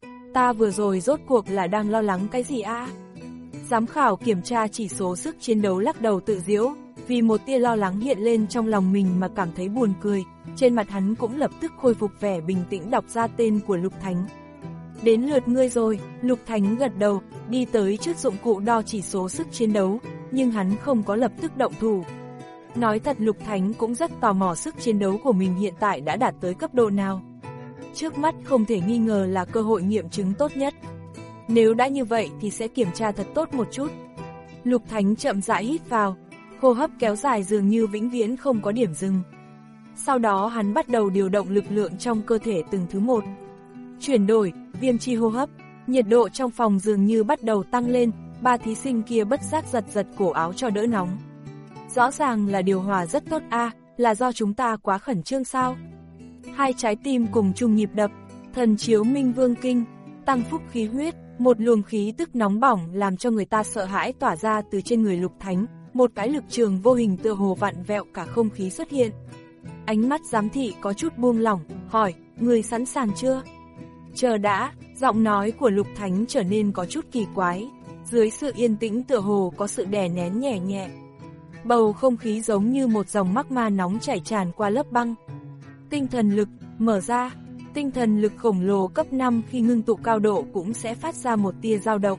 Ta vừa rồi rốt cuộc là đang lo lắng cái gì a? Giám khảo kiểm tra chỉ số sức chiến đấu lắc đầu tự giễu, vì một tia lo lắng hiện lên trong lòng mình mà cảm thấy buồn cười, trên mặt hắn cũng lập tức khôi phục vẻ bình tĩnh đọc ra tên của Lục Thánh. Đến lượt ngươi rồi, Lục Thánh gật đầu, đi tới trước dụng cụ đo chỉ số sức chiến đấu, nhưng hắn không có lập tức động thủ. Nói thật Lục Thánh cũng rất tò mò sức chiến đấu của mình hiện tại đã đạt tới cấp độ nào. Trước mắt không thể nghi ngờ là cơ hội nghiệm chứng tốt nhất. Nếu đã như vậy thì sẽ kiểm tra thật tốt một chút. Lục Thánh chậm rãi hít vào, hô hấp kéo dài dường như vĩnh viễn không có điểm dừng. Sau đó hắn bắt đầu điều động lực lượng trong cơ thể từng thứ một. Chuyển đổi, viêm chi hô hấp, Nhiệt độ trong phòng dường như bắt đầu tăng lên, ba thí sinh kia bất giác giật giật cổ áo cho đỡ nóng. Rõ ràng là điều hòa rất tốt a, à, là do chúng ta quá khẩn trương sao? Hai trái tim cùng chung nhịp đập, thần chiếu minh vương kinh, tăng phúc khí huyết, một luồng khí tức nóng bỏng làm cho người ta sợ hãi tỏa ra từ trên người Lục Thánh, một cái lực trường vô hình tựa hồ vặn vẹo cả không khí xuất hiện. Ánh mắt giám thị có chút buông lỏng, hỏi, người sẵn sàng chưa? Chờ đã, giọng nói của Lục Thánh trở nên có chút kỳ quái, dưới sự yên tĩnh tựa hồ có sự đè nén nhẹ nhẹ. Bầu không khí giống như một dòng magma nóng chảy tràn qua lớp băng. Tinh thần lực, mở ra, tinh thần lực khổng lồ cấp năm khi ngưng tụ cao độ cũng sẽ phát ra một tia dao động.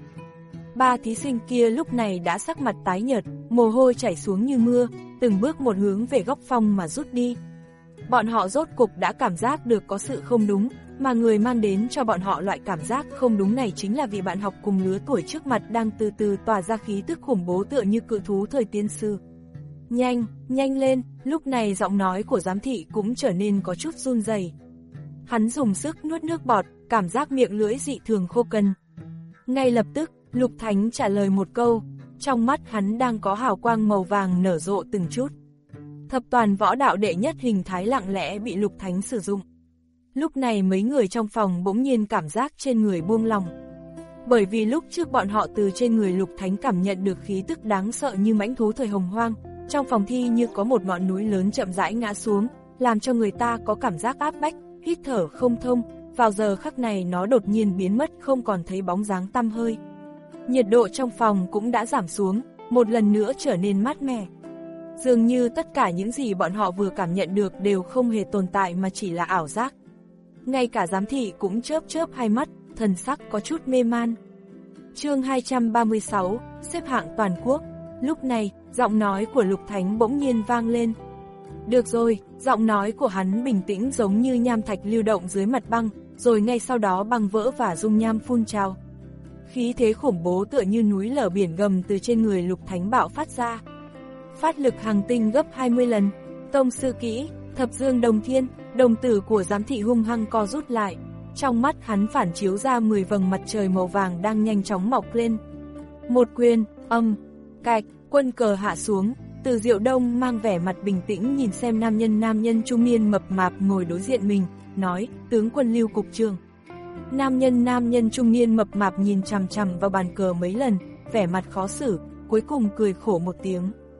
Ba thí sinh kia lúc này đã sắc mặt tái nhợt, mồ hôi chảy xuống như mưa, từng bước một hướng về góc phòng mà rút đi. Bọn họ rốt cục đã cảm giác được có sự không đúng, mà người mang đến cho bọn họ loại cảm giác không đúng này chính là vị bạn học cùng lứa tuổi trước mặt đang từ từ tỏa ra khí tức khủng bố tựa như cự thú thời tiên sư. Nhanh, nhanh lên, lúc này giọng nói của giám thị cũng trở nên có chút run rẩy. Hắn dùng sức nuốt nước bọt, cảm giác miệng lưỡi dị thường khô cằn. Ngay lập tức, Lục Thánh trả lời một câu, trong mắt hắn đang có hào quang màu vàng nở rộ từng chút. Thập toàn võ đạo đệ nhất hình thái lặng lẽ bị Lục Thánh sử dụng. Lúc này mấy người trong phòng bỗng nhiên cảm giác trên người buông lòng. Bởi vì lúc trước bọn họ từ trên người Lục Thánh cảm nhận được khí tức đáng sợ như mãnh thú thời hồng hoang, trong phòng thi như có một ngọn núi lớn chậm rãi ngã xuống, làm cho người ta có cảm giác áp bách, hít thở không thông, vào giờ khắc này nó đột nhiên biến mất không còn thấy bóng dáng tăm hơi. Nhiệt độ trong phòng cũng đã giảm xuống, một lần nữa trở nên mát mẻ. Dường như tất cả những gì bọn họ vừa cảm nhận được đều không hề tồn tại mà chỉ là ảo giác. Ngay cả giám thị cũng chớp chớp hai mắt, thần sắc có chút mê man. Chương hai trăm ba mươi sáu, xếp hạng toàn quốc. Lúc này, giọng nói của Lục Thánh bỗng nhiên vang lên. Được rồi, giọng nói của hắn bình tĩnh giống như nham thạch lưu động dưới mặt băng, rồi ngay sau đó băng vỡ và dung nham phun trào. Khí thế khủng bố tựa như núi lở biển gầm từ trên người Lục Thánh bạo phát ra. Phát lực hàng tinh gấp hai mươi lần, tông sư kỹ, thập dương đồng thiên, đồng tử của giám thị hung hăng co rút lại. Trong mắt hắn phản chiếu ra mười vầng mặt trời màu vàng đang nhanh chóng mọc lên. Một quyền, âm, cạch, quân cờ hạ xuống, Từ Diệu Đông mang vẻ mặt bình tĩnh nhìn xem nam nhân nam nhân trung niên mập mạp ngồi đối diện mình, nói, tướng quân Lưu cục trưởng. Nam nhân nam nhân trung niên mập mạp nhìn chằm chằm vào bàn cờ mấy lần, vẻ mặt khó xử, cuối cùng cười khổ một tiếng.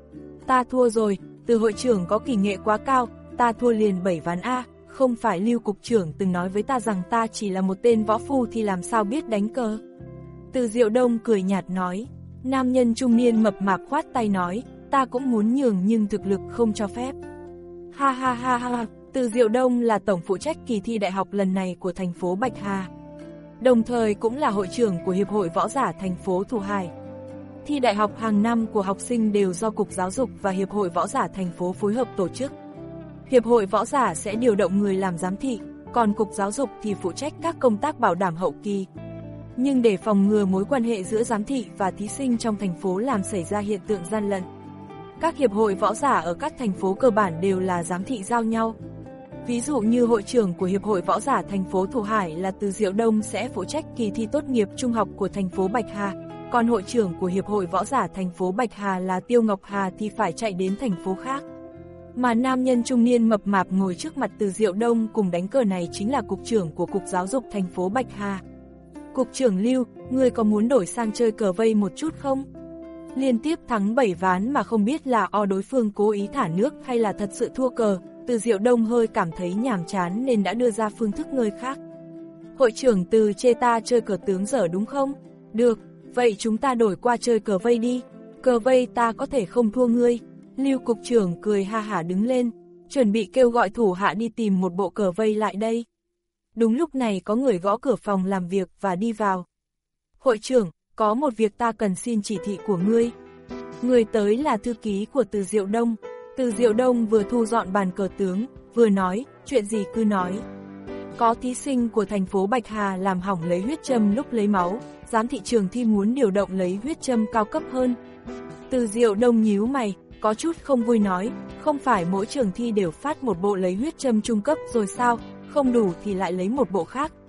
Ta thua rồi, Từ hội trưởng có kỳ nghệ quá cao, ta thua liền bảy ván A, không phải Lưu cục trưởng từng nói với ta rằng ta chỉ là một tên võ phu thì làm sao biết đánh cờ. Từ Diệu Đông cười nhạt nói, nam nhân trung niên mập mạp khoát tay nói, ta cũng muốn nhường nhưng thực lực không cho phép. Ha ha ha ha, Từ Diệu Đông là tổng phụ trách kỳ thi đại học lần này của thành phố Bạch Hà, đồng thời cũng là hội trưởng của Hiệp hội Võ giả thành phố Thù Hải. Thi đại học hàng năm của học sinh đều do Cục Giáo dục và Hiệp hội Võ giả thành phố phối hợp tổ chức. Hiệp hội Võ giả sẽ điều động người làm giám thị, còn Cục Giáo dục thì phụ trách các công tác bảo đảm hậu kỳ. Nhưng để phòng ngừa mối quan hệ giữa giám thị và thí sinh trong thành phố làm xảy ra hiện tượng gian lận, các hiệp hội võ giả ở các thành phố cơ bản đều là giám thị giao nhau. Ví dụ như hội trưởng của Hiệp hội Võ giả thành phố Thù Hải là Từ Diệu Đông sẽ phụ trách kỳ thi tốt nghiệp trung học của thành phố Bạch Hà, còn hội trưởng của Hiệp hội Võ giả thành phố Bạch Hà là Tiêu Ngọc Hà thì phải chạy đến thành phố khác. Mà nam nhân trung niên mập mạp ngồi trước mặt Từ Diệu Đông cùng đánh cờ này chính là cục trưởng của Cục Giáo dục thành phố Bạch Hà. Cục trưởng Lưu, ngươi có muốn đổi sang chơi cờ vây một chút không? Liên tiếp thắng bảy ván mà không biết là o đối phương cố ý thả nước hay là thật sự thua cờ, Từ Diệu Đông hơi cảm thấy nhàm chán nên đã đưa ra phương thức ngơi khác. Hội trưởng Từ chê ta chơi cờ tướng dở đúng không? Được, vậy chúng ta đổi qua chơi cờ vây đi, cờ vây ta có thể không thua ngươi. Lưu cục trưởng cười ha hả đứng lên, chuẩn bị kêu gọi thủ hạ đi tìm một bộ cờ vây lại đây. Đúng lúc này có người gõ cửa phòng làm việc và đi vào. Hội trưởng, có một việc ta cần xin chỉ thị của ngươi. Người tới là thư ký của Từ Diệu Đông. Từ Diệu Đông vừa thu dọn bàn cờ tướng, vừa nói, chuyện gì cứ nói. Có thí sinh của thành phố Bạch Hà làm hỏng lấy huyết châm lúc lấy máu, giám thị trường thi muốn điều động lấy huyết châm cao cấp hơn. Từ Diệu Đông nhíu mày, có chút không vui nói, không phải mỗi trường thi đều phát một bộ lấy huyết châm trung cấp rồi sao, không đủ thì lại lấy một bộ khác,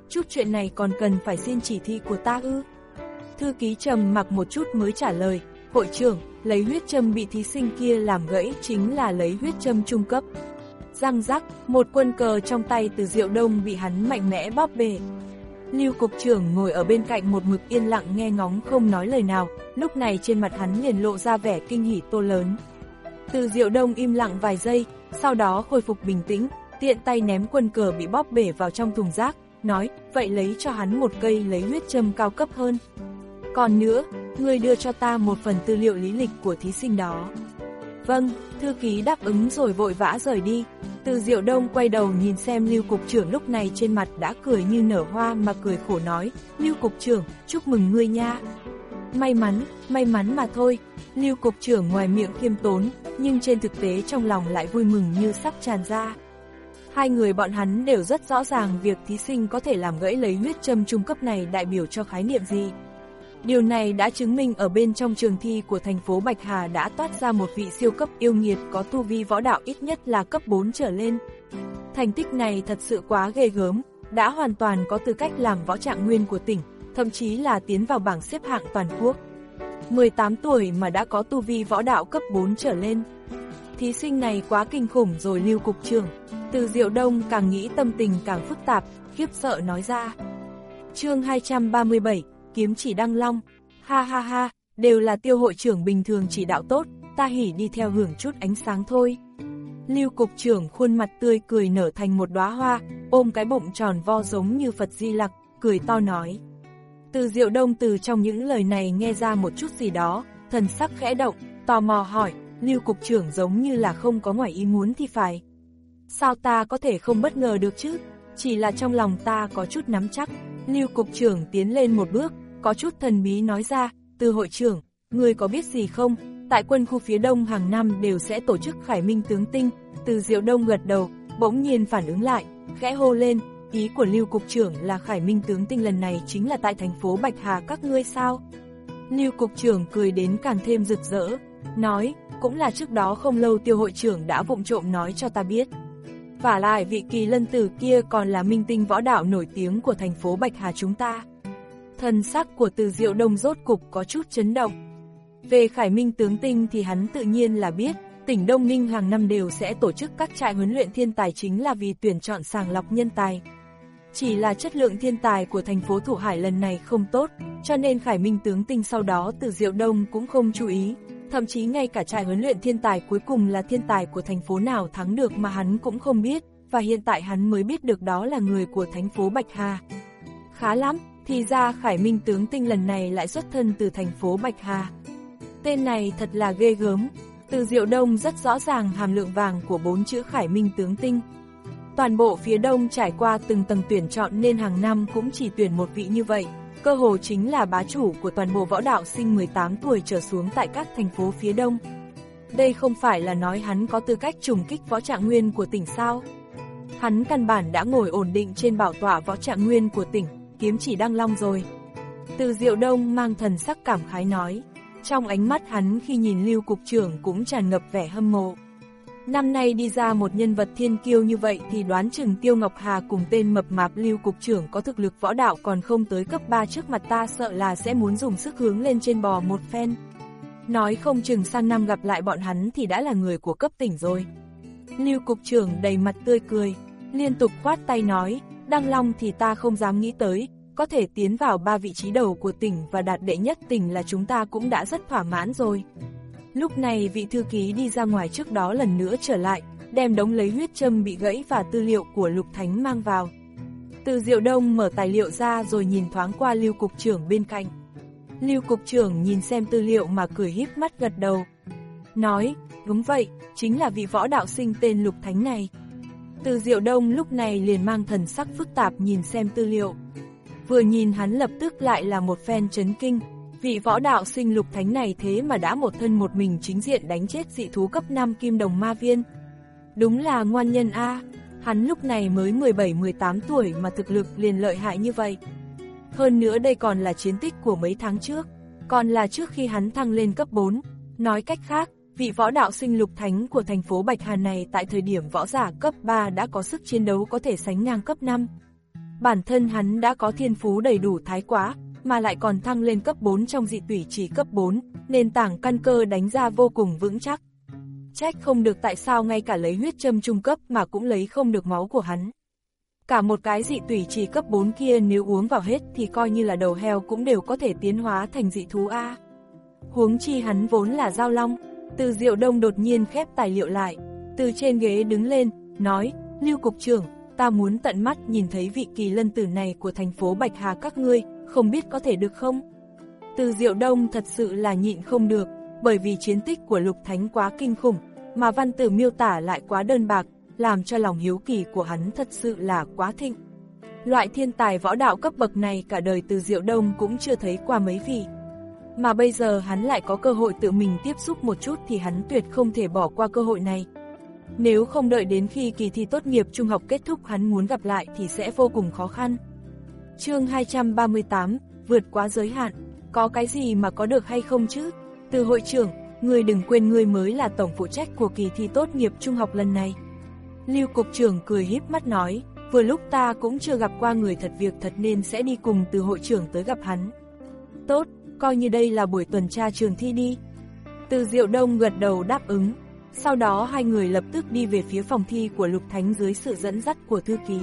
chút chuyện này còn cần phải xin chỉ thị của ta ư? Thư ký trầm mặc một chút mới trả lời, hội trưởng, lấy huyết châm bị thí sinh kia làm gãy chính là lấy huyết châm trung cấp. Răng rắc, một quân cờ trong tay Từ Diệu Đông bị hắn mạnh mẽ bóp bể. Lưu cục trưởng ngồi ở bên cạnh một mực yên lặng nghe ngóng không nói lời nào, lúc này trên mặt hắn liền lộ ra vẻ kinh hỉ to lớn. Từ Diệu Đông im lặng vài giây, sau đó khôi phục bình tĩnh, tiện tay ném quân cờ bị bóp bể vào trong thùng rác, nói, vậy lấy cho hắn một cây lấy huyết châm cao cấp hơn. Còn nữa, người đưa cho ta một phần tư liệu lý lịch của thí sinh đó. Vâng, thư ký đáp ứng rồi vội vã rời đi. Từ Diệu Đông quay đầu nhìn xem Lưu cục trưởng lúc này trên mặt đã cười như nở hoa mà cười khổ nói, Lưu cục trưởng, chúc mừng ngươi nha. May mắn, may mắn mà thôi. Lưu cục trưởng ngoài miệng khiêm tốn, nhưng trên thực tế trong lòng lại vui mừng như sắp tràn ra. Hai người bọn hắn đều rất rõ ràng việc thí sinh có thể làm gãy lấy huyết châm trung cấp này đại biểu cho khái niệm gì. Điều này đã chứng minh ở bên trong trường thi của thành phố Bạch Hà đã toát ra một vị siêu cấp yêu nghiệt có tu vi võ đạo ít nhất là cấp bốn trở lên. Thành tích này thật sự quá ghê gớm, đã hoàn toàn có tư cách làm võ trạng nguyên của tỉnh, thậm chí là tiến vào bảng xếp hạng toàn quốc. mười tám tuổi mà đã có tu vi võ đạo cấp bốn trở lên. Thí sinh này quá kinh khủng rồi Lưu cục trưởng. Từ Diệu Đông càng nghĩ tâm tình càng phức tạp, khiếp sợ nói ra. Chương hai trăm ba mươi bảy, kiếm chỉ Đăng Long. Ha ha ha, đều là Tiêu hội trưởng bình thường chỉ đạo tốt, ta hỉ đi theo hưởng chút ánh sáng thôi. Lưu cục trưởng khuôn mặt tươi cười nở thành một đóa hoa, ôm cái bụng tròn vo giống như Phật Di Lặc, cười to nói. Từ Diệu Đông từ trong những lời này nghe ra một chút gì đó, thần sắc khẽ động, tò mò hỏi, Lưu cục trưởng giống như là không có ngoài ý muốn thì phải. Sao ta có thể không bất ngờ được chứ? Chỉ là trong lòng ta có chút nắm chắc. Lưu cục trưởng tiến lên một bước, có chút thần bí nói ra, Từ hội trưởng, người có biết gì không? Tại quân khu phía đông hàng năm đều sẽ tổ chức Khải Minh tướng tinh. Từ Diệu Đông gật đầu, bỗng nhiên phản ứng lại, khẽ hô lên, ý của Lưu cục trưởng là Khải Minh tướng tinh lần này chính là tại thành phố Bạch Hà các ngươi sao? Lưu cục trưởng cười đến càng thêm rực rỡ, nói, cũng là trước đó không lâu Tiêu hội trưởng đã vụng trộm nói cho ta biết. Vả lại vị Kỳ Lân tử kia còn là minh tinh võ đạo nổi tiếng của thành phố Bạch Hà chúng ta. Thần sắc của Từ Diệu Đông rốt cục có chút chấn động. Về Khải Minh tướng tinh thì hắn tự nhiên là biết, tỉnh Đông Ninh hàng năm đều sẽ tổ chức các trại huấn luyện thiên tài chính là vì tuyển chọn sàng lọc nhân tài. Chỉ là chất lượng thiên tài của thành phố Thụ Hải lần này không tốt, cho nên Khải Minh tướng tinh sau đó Từ Diệu Đông cũng không chú ý. Thậm chí ngay cả trại huấn luyện thiên tài cuối cùng là thiên tài của thành phố nào thắng được mà hắn cũng không biết, và hiện tại hắn mới biết được đó là người của thành phố Bạch Hà. Khá lắm, thì ra Khải Minh tướng tinh lần này lại xuất thân từ thành phố Bạch Hà. Tên này thật là ghê gớm. Từ Diệu Đông rất rõ ràng hàm lượng vàng của bốn chữ Khải Minh tướng tinh. Toàn bộ phía đông trải qua từng tầng tuyển chọn nên hàng năm cũng chỉ tuyển một vị như vậy. Cơ hồ chính là bá chủ của toàn bộ võ đạo sinh mười tám tuổi trở xuống tại các thành phố phía đông. Đây không phải là nói hắn có tư cách trùng kích võ trạng nguyên của tỉnh sao? Hắn căn bản đã ngồi ổn định trên bảo tọa võ trạng nguyên của tỉnh, kiếm chỉ Đăng Long rồi. Từ Diệu Đông mang thần sắc cảm khái nói. Trong ánh mắt hắn khi nhìn Lưu cục trưởng cũng tràn ngập vẻ hâm mộ. Năm nay đi ra một nhân vật thiên kiêu như vậy thì đoán chừng Tiêu Ngọc Hà cùng tên mập mạp Lưu cục trưởng có thực lực võ đạo còn không tới cấp ba trước mặt ta sợ là sẽ muốn dùng sức hướng lên trên bò một phen. Nói không chừng sang năm gặp lại bọn hắn thì đã là người của cấp tỉnh rồi. Lưu cục trưởng đầy mặt tươi cười, liên tục khoát tay nói, Đăng Long thì ta không dám nghĩ tới, có thể tiến vào ba vị trí đầu của tỉnh và đạt đệ nhất tỉnh là chúng ta cũng đã rất thỏa mãn rồi. Lúc này vị thư ký đi ra ngoài trước đó lần nữa trở lại, đem đống lấy huyết châm bị gãy và tư liệu của Lục Thánh mang vào. Từ Diệu Đông mở tài liệu ra rồi nhìn thoáng qua Lưu cục trưởng bên cạnh. Lưu cục trưởng nhìn xem tư liệu mà cười híp mắt gật đầu. Nói, đúng vậy, chính là vị võ đạo sinh tên Lục Thánh này. Từ Diệu Đông lúc này liền mang thần sắc phức tạp nhìn xem tư liệu. Vừa nhìn hắn lập tức lại là một phen chấn kinh. Vị võ đạo sinh Lục Thánh này thế mà đã một thân một mình chính diện đánh chết dị thú cấp năm kim đồng ma viên. Đúng là ngoan nhân a, hắn lúc này mới mười bảy mười tám tuổi mà thực lực liền lợi hại như vậy. Hơn nữa đây còn là chiến tích của mấy tháng trước, còn là trước khi hắn thăng lên cấp bốn. Nói cách khác, vị võ đạo sinh Lục Thánh của thành phố Bạch Hà này tại thời điểm võ giả cấp ba đã có sức chiến đấu có thể sánh ngang cấp năm. Bản thân hắn đã có thiên phú đầy đủ thái quá, mà lại còn thăng lên cấp bốn trong dị tủy chỉ cấp bốn, nền tảng căn cơ đánh ra vô cùng vững chắc. Trách không được tại sao ngay cả lấy huyết châm trung cấp mà cũng lấy không được máu của hắn. Cả một cái dị tủy chỉ cấp bốn kia nếu uống vào hết thì coi như là đầu heo cũng đều có thể tiến hóa thành dị thú A. Huống chi hắn vốn là giao long. Từ Diệu Đông đột nhiên khép tài liệu lại, từ trên ghế đứng lên, nói, Lưu cục trưởng, ta muốn tận mắt nhìn thấy vị kỳ lân tử này của thành phố Bạch Hà các ngươi, không biết có thể được không? Từ Diệu Đông thật sự là nhịn không được, bởi vì chiến tích của Lục Thánh quá kinh khủng, mà văn tử miêu tả lại quá đơn bạc, làm cho lòng hiếu kỳ của hắn thật sự là quá thịnh. Loại thiên tài võ đạo cấp bậc này cả đời Từ Diệu Đông cũng chưa thấy qua mấy vị. Mà bây giờ hắn lại có cơ hội tự mình tiếp xúc một chút thì hắn tuyệt không thể bỏ qua cơ hội này. Nếu không đợi đến khi kỳ thi tốt nghiệp trung học kết thúc hắn muốn gặp lại thì sẽ vô cùng khó khăn. Chương hai trăm ba mươi tám, vượt quá giới hạn, có cái gì mà có được hay không chứ? Từ hội trưởng, người đừng quên người mới là tổng phụ trách của kỳ thi tốt nghiệp trung học lần này. Lưu cục trưởng cười híp mắt nói, vừa lúc ta cũng chưa gặp qua người thật việc thật nên sẽ đi cùng Từ hội trưởng tới gặp hắn. Tốt, coi như đây là buổi tuần tra trường thi đi. Từ Diệu Đông gật đầu đáp ứng. Sau đó hai người lập tức đi về phía phòng thi của Lục Thánh dưới sự dẫn dắt của thư ký.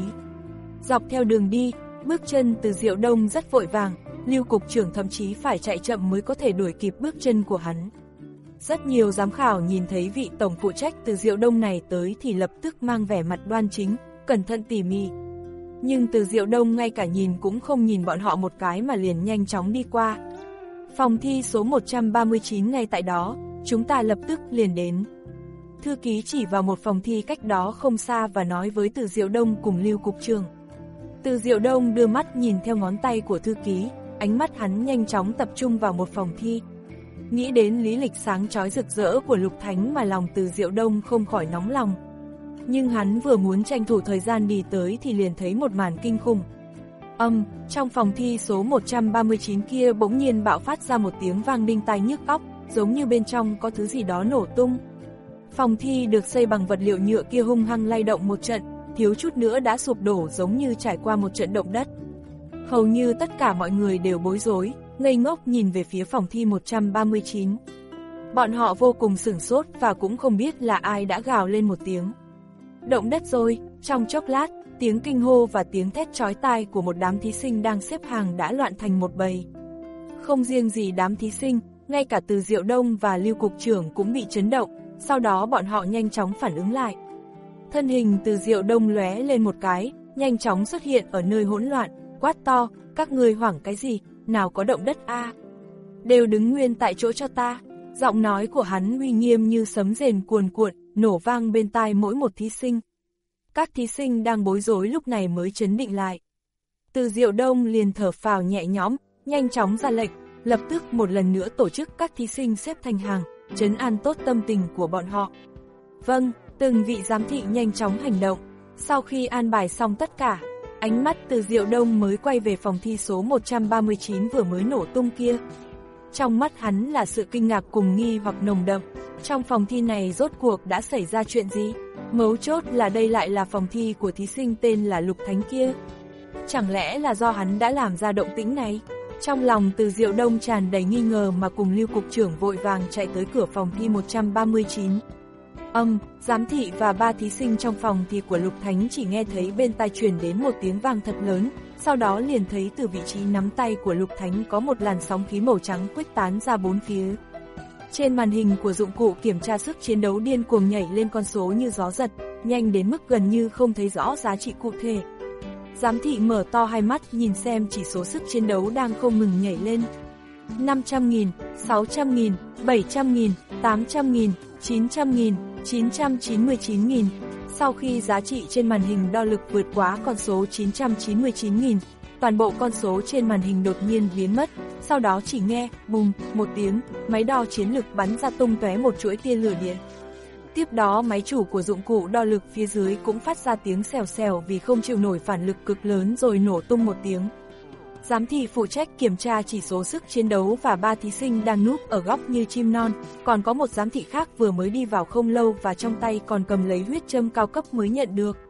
Dọc theo đường đi, bước chân Từ Diệu Đông rất vội vàng, Lưu cục trưởng thậm chí phải chạy chậm mới có thể đuổi kịp bước chân của hắn. Rất nhiều giám khảo nhìn thấy vị tổng phụ trách Từ Diệu Đông này tới thì lập tức mang vẻ mặt đoan chính, cẩn thận tỉ mỉ. Nhưng Từ Diệu Đông ngay cả nhìn cũng không nhìn bọn họ một cái mà liền nhanh chóng đi qua. Phòng thi số một trăm ba mươi chín ngay tại đó, chúng ta lập tức liền đến. Thư ký chỉ vào một phòng thi cách đó không xa và nói với Từ Diệu Đông cùng Lưu cục trưởng. Từ Diệu Đông đưa mắt nhìn theo ngón tay của thư ký, ánh mắt hắn nhanh chóng tập trung vào một phòng thi. Nghĩ đến lý lịch sáng chói rực rỡ của Lục Thánh mà lòng Từ Diệu Đông không khỏi nóng lòng. Nhưng hắn vừa muốn tranh thủ thời gian đi tới thì liền thấy một màn kinh khủng. Âm, um, trong phòng thi số một trăm ba mươi chín kia bỗng nhiên bạo phát ra một tiếng vang đinh tai nhức óc, giống như bên trong có thứ gì đó nổ tung. Phòng thi được xây bằng vật liệu nhựa kia hung hăng lay động một trận, thiếu chút nữa đã sụp đổ giống như trải qua một trận động đất. Hầu như tất cả mọi người đều bối rối, ngây ngốc nhìn về phía phòng thi một trăm ba mươi chín. Bọn họ vô cùng sửng sốt và cũng không biết là ai đã gào lên một tiếng. Động đất rồi, trong chốc lát, tiếng kinh hô và tiếng thét chói tai của một đám thí sinh đang xếp hàng đã loạn thành một bầy. Không riêng gì đám thí sinh, ngay cả Từ Diệu Đông và Lưu cục trưởng cũng bị chấn động, sau đó bọn họ nhanh chóng phản ứng lại. Thân hình Từ Diệu Đông lóe lên một cái, nhanh chóng xuất hiện ở nơi hỗn loạn, quát to, các người hoảng cái gì, nào có động đất a, à? Đều đứng nguyên tại chỗ cho ta. Giọng nói của hắn uy nghiêm như sấm rền cuồn cuộn, nổ vang bên tai mỗi một thí sinh. Các thí sinh đang bối rối lúc này mới trấn định lại. Từ Diệu Đông liền thở phào nhẹ nhõm, nhanh chóng ra lệnh, lập tức một lần nữa tổ chức các thí sinh xếp thành hàng, trấn an tốt tâm tình của bọn họ. Vâng, từng vị giám thị nhanh chóng hành động. Sau khi an bài xong tất cả, ánh mắt Từ Diệu Đông mới quay về phòng thi số một trăm ba mươi chín vừa mới nổ tung kia. Trong mắt hắn là sự kinh ngạc cùng nghi hoặc nồng đậm. Trong phòng thi này rốt cuộc đã xảy ra chuyện gì? Mấu chốt là đây lại là phòng thi của thí sinh tên là Lục Thánh kia. Chẳng lẽ là do hắn đã làm ra động tĩnh này? Trong lòng Từ Diệu Đông tràn đầy nghi ngờ mà cùng Lưu cục trưởng vội vàng chạy tới cửa phòng thi một trăm ba mươi chín. Âm, um, giám thị và ba thí sinh trong phòng thi của Lục Thánh chỉ nghe thấy bên tai truyền đến một tiếng vang thật lớn, sau đó liền thấy từ vị trí nắm tay của Lục Thánh có một làn sóng khí màu trắng khuếch tán ra bốn phía. Trên màn hình của dụng cụ kiểm tra sức chiến đấu điên cuồng nhảy lên con số như gió giật, nhanh đến mức gần như không thấy rõ giá trị cụ thể. Giám thị mở to hai mắt nhìn xem chỉ số sức chiến đấu đang không ngừng nhảy lên. năm trăm nghìn, sáu trăm nghìn, bảy trăm nghìn, tám trăm nghìn, chín trăm nghìn, chín trăm chín mươi chín nghìn. Sau khi giá trị trên màn hình đo lực vượt quá con số chín trăm chín mươi chín nghìn, toàn bộ con số trên màn hình đột nhiên biến mất, sau đó chỉ nghe bùm một tiếng, máy đo chiến lực bắn ra tung tóe một chuỗi tia lửa điện. Tiếp đó máy chủ của dụng cụ đo lực phía dưới cũng phát ra tiếng xèo xèo vì không chịu nổi phản lực cực lớn rồi nổ tung một tiếng. Giám thị phụ trách kiểm tra chỉ số sức chiến đấu và ba thí sinh đang núp ở góc như chim non, còn có một giám thị khác vừa mới đi vào không lâu và trong tay còn cầm lấy huyết châm cao cấp mới nhận được.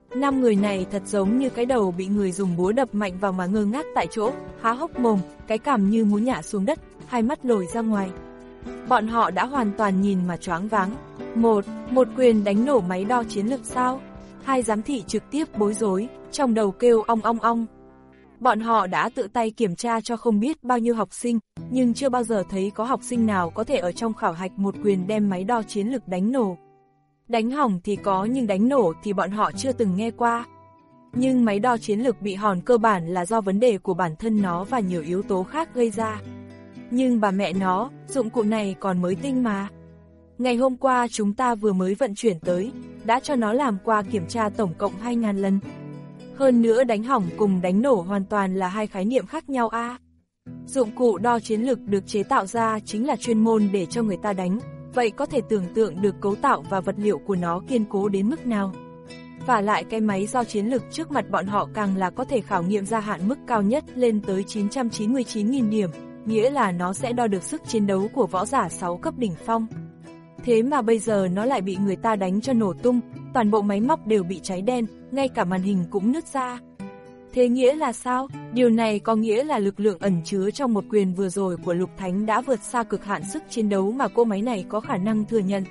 Năm người này thật giống như cái đầu bị người dùng búa đập mạnh vào mà ngơ ngác tại chỗ, há hốc mồm, cái cằm như muốn nhả xuống đất, hai mắt lồi ra ngoài. Bọn họ đã hoàn toàn nhìn mà choáng váng. Một, một quyền đánh nổ máy đo chiến lược sao? Hai giám thị trực tiếp bối rối, trong đầu kêu ong ong ong. Bọn họ đã tự tay kiểm tra cho không biết bao nhiêu học sinh, nhưng chưa bao giờ thấy có học sinh nào có thể ở trong khảo hạch một quyền đem máy đo chiến lược đánh nổ. Đánh hỏng thì có nhưng đánh nổ thì bọn họ chưa từng nghe qua. Nhưng máy đo chiến lược bị hỏng cơ bản là do vấn đề của bản thân nó và nhiều yếu tố khác gây ra. Nhưng bà mẹ nó, dụng cụ này còn mới tinh mà. Ngày hôm qua chúng ta vừa mới vận chuyển tới, đã cho nó làm qua kiểm tra tổng cộng hai nghìn lần. Hơn nữa đánh hỏng cùng đánh nổ hoàn toàn là hai khái niệm khác nhau a. À. Dụng cụ đo chiến lược được chế tạo ra chính là chuyên môn để cho người ta đánh, vậy có thể tưởng tượng được cấu tạo và vật liệu của nó kiên cố đến mức nào. Và lại cái máy đo chiến lược trước mặt bọn họ càng là có thể khảo nghiệm ra hạn mức cao nhất lên tới chín trăm chín mươi chín nghìn điểm, nghĩa là nó sẽ đo được sức chiến đấu của võ giả sáu cấp đỉnh phong. Thế mà bây giờ nó lại bị người ta đánh cho nổ tung, toàn bộ máy móc đều bị cháy đen, ngay cả màn hình cũng nứt ra. Thế nghĩa là sao? Điều này có nghĩa là lực lượng ẩn chứa trong một quyền vừa rồi của Lục Thánh đã vượt xa cực hạn sức chiến đấu mà cô máy này có khả năng thừa nhận.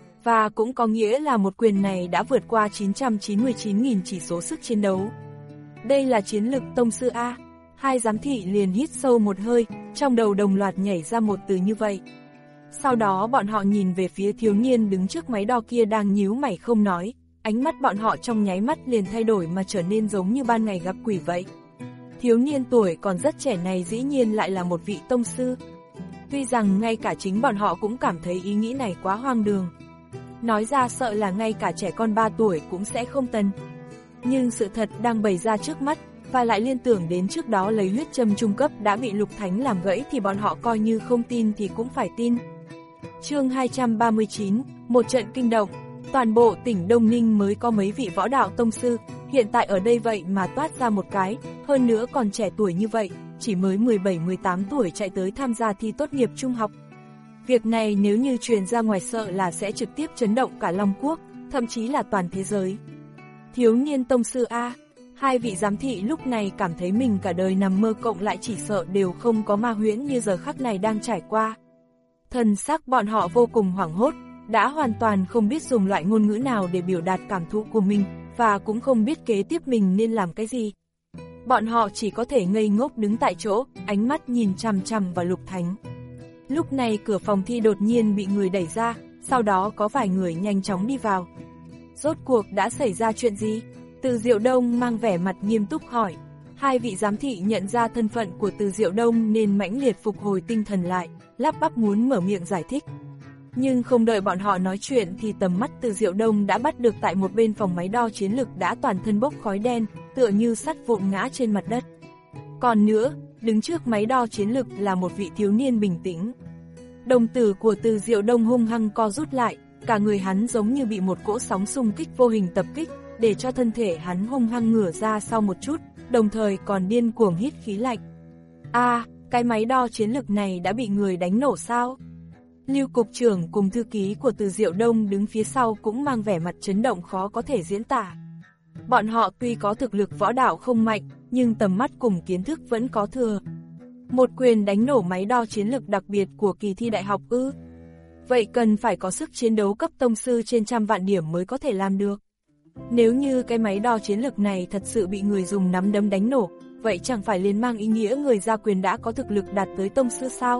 Và cũng có nghĩa là một quyền này đã vượt qua chín trăm chín mươi chín nghìn chỉ số sức chiến đấu. Đây là chiến lực tông sư A. Hai giám thị liền hít sâu một hơi, trong đầu đồng loạt nhảy ra một từ như vậy. Sau đó bọn họ nhìn về phía thiếu niên đứng trước máy đo kia đang nhíu mày không nói, ánh mắt bọn họ trong nháy mắt liền thay đổi mà trở nên giống như ban ngày gặp quỷ vậy. Thiếu niên tuổi còn rất trẻ này dĩ nhiên lại là một vị tông sư. Tuy rằng ngay cả chính bọn họ cũng cảm thấy ý nghĩ này quá hoang đường. Nói ra sợ là ngay cả trẻ con ba tuổi cũng sẽ không tin. Nhưng sự thật đang bày ra trước mắt, và lại liên tưởng đến trước đó lấy huyết châm trung cấp đã bị Lục Thánh làm gãy thì bọn họ coi như không tin thì cũng phải tin. Chương hai trăm ba mươi chín, một trận kinh động. Toàn bộ tỉnh Đông Ninh mới có mấy vị võ đạo tông sư, hiện tại ở đây vậy mà toát ra một cái, hơn nữa còn trẻ tuổi như vậy, chỉ mới mười bảy mười tám tuổi chạy tới tham gia thi tốt nghiệp trung học. Việc này nếu như truyền ra ngoài sợ là sẽ trực tiếp chấn động cả Long Quốc, thậm chí là toàn thế giới. Thiếu niên tông sư A. Hai vị giám thị lúc này cảm thấy mình cả đời nằm mơ cộng lại chỉ sợ đều không có ma huyễn như giờ khắc này đang trải qua. Thần sắc bọn họ vô cùng hoảng hốt, đã hoàn toàn không biết dùng loại ngôn ngữ nào để biểu đạt cảm thụ của mình, và cũng không biết kế tiếp mình nên làm cái gì. Bọn họ chỉ có thể ngây ngốc đứng tại chỗ, ánh mắt nhìn chằm chằm vào Lục Thánh. Lúc này cửa phòng thi đột nhiên bị người đẩy ra, sau đó có vài người nhanh chóng đi vào. Rốt cuộc đã xảy ra chuyện gì? Từ Diệu Đông mang vẻ mặt nghiêm túc hỏi. Hai vị giám thị nhận ra thân phận của Từ Diệu Đông nên mãnh liệt phục hồi tinh thần lại, lắp bắp muốn mở miệng giải thích. Nhưng không đợi bọn họ nói chuyện thì tầm mắt Từ Diệu Đông đã bắt được tại một bên phòng máy đo chiến lực đã toàn thân bốc khói đen, tựa như sắt vụn ngã trên mặt đất. Còn nữa, đứng trước máy đo chiến lực là một vị thiếu niên bình tĩnh. Đồng tử của Từ Diệu Đông hung hăng co rút lại, cả người hắn giống như bị một cỗ sóng xung kích vô hình tập kích, để cho thân thể hắn hung hăng ngửa ra sau một chút, đồng thời còn điên cuồng hít khí lạnh. A, à, cái máy đo chiến lực này đã bị người đánh nổ sao? Lưu cục trưởng cùng thư ký của Từ Diệu Đông đứng phía sau cũng mang vẻ mặt chấn động khó có thể diễn tả. Bọn họ tuy có thực lực võ đạo không mạnh, nhưng tầm mắt cùng kiến thức vẫn có thừa. Một quyền đánh nổ máy đo chiến lực đặc biệt của kỳ thi đại học ư? Vậy cần phải có sức chiến đấu cấp tông sư trên trăm vạn điểm mới có thể làm được. Nếu như cái máy đo chiến lực này thật sự bị người dùng nắm đấm đánh nổ, vậy chẳng phải liền mang ý nghĩa người ra quyền đã có thực lực đạt tới tông sư sao?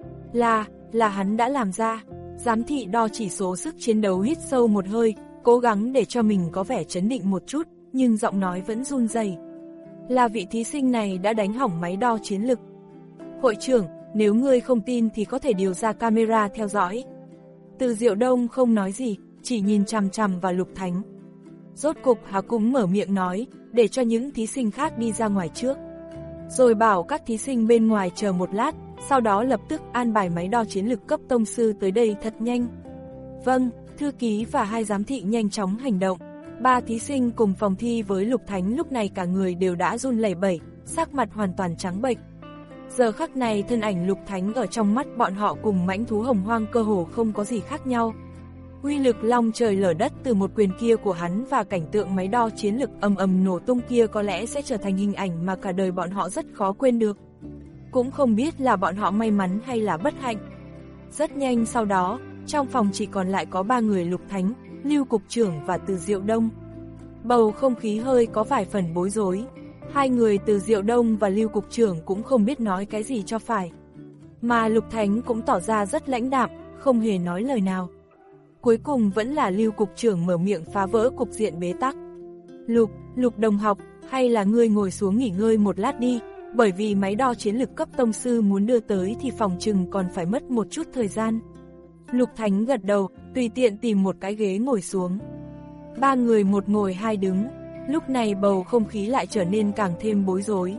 Là, là hắn đã làm ra. Giám thị đo chỉ số sức chiến đấu hít sâu một hơi, cố gắng để cho mình có vẻ trấn định một chút, nhưng giọng nói vẫn run rẩy. Là vị thí sinh này đã đánh hỏng máy đo chiến lực. Hội trưởng, nếu ngươi không tin thì có thể điều ra camera theo dõi. Từ Diệu Đông không nói gì, chỉ nhìn chằm chằm vào Lục Thánh. Rốt cục Hà cũng mở miệng nói, để cho những thí sinh khác đi ra ngoài trước. Rồi bảo các thí sinh bên ngoài chờ một lát, sau đó lập tức an bài máy đo chiến lực cấp tông sư tới đây thật nhanh. Vâng, thư ký và hai giám thị nhanh chóng hành động. Ba thí sinh cùng phòng thi với Lục Thánh lúc này cả người đều đã run lẩy bẩy, sắc mặt hoàn toàn trắng bệch. Giờ khắc này thân ảnh Lục Thánh ở trong mắt bọn họ cùng mãnh thú hồng hoang cơ hồ không có gì khác nhau. Uy lực long trời lở đất từ một quyền kia của hắn và cảnh tượng máy đo chiến lực ầm ầm nổ tung kia có lẽ sẽ trở thành hình ảnh mà cả đời bọn họ rất khó quên được. Cũng không biết là bọn họ may mắn hay là bất hạnh. Rất nhanh sau đó, trong phòng chỉ còn lại có ba người Lục Thánh, Lưu Cục trưởng và Từ Diệu Đông. Bầu không khí hơi có vài phần bối rối. Hai người Từ Diệu Đông và Lưu Cục trưởng cũng không biết nói cái gì cho phải. Mà Lục Thánh cũng tỏ ra rất lãnh đạm, không hề nói lời nào. Cuối cùng vẫn là Lưu Cục trưởng mở miệng phá vỡ cục diện bế tắc. Lục, Lục đồng học, hay là ngươi ngồi xuống nghỉ ngơi một lát đi, bởi vì máy đo chiến lực cấp tông sư muốn đưa tới thì phòng chừng còn phải mất một chút thời gian. Lục Thánh gật đầu, tùy tiện tìm một cái ghế ngồi xuống. Ba người một ngồi hai đứng, lúc này bầu không khí lại trở nên càng thêm bối rối.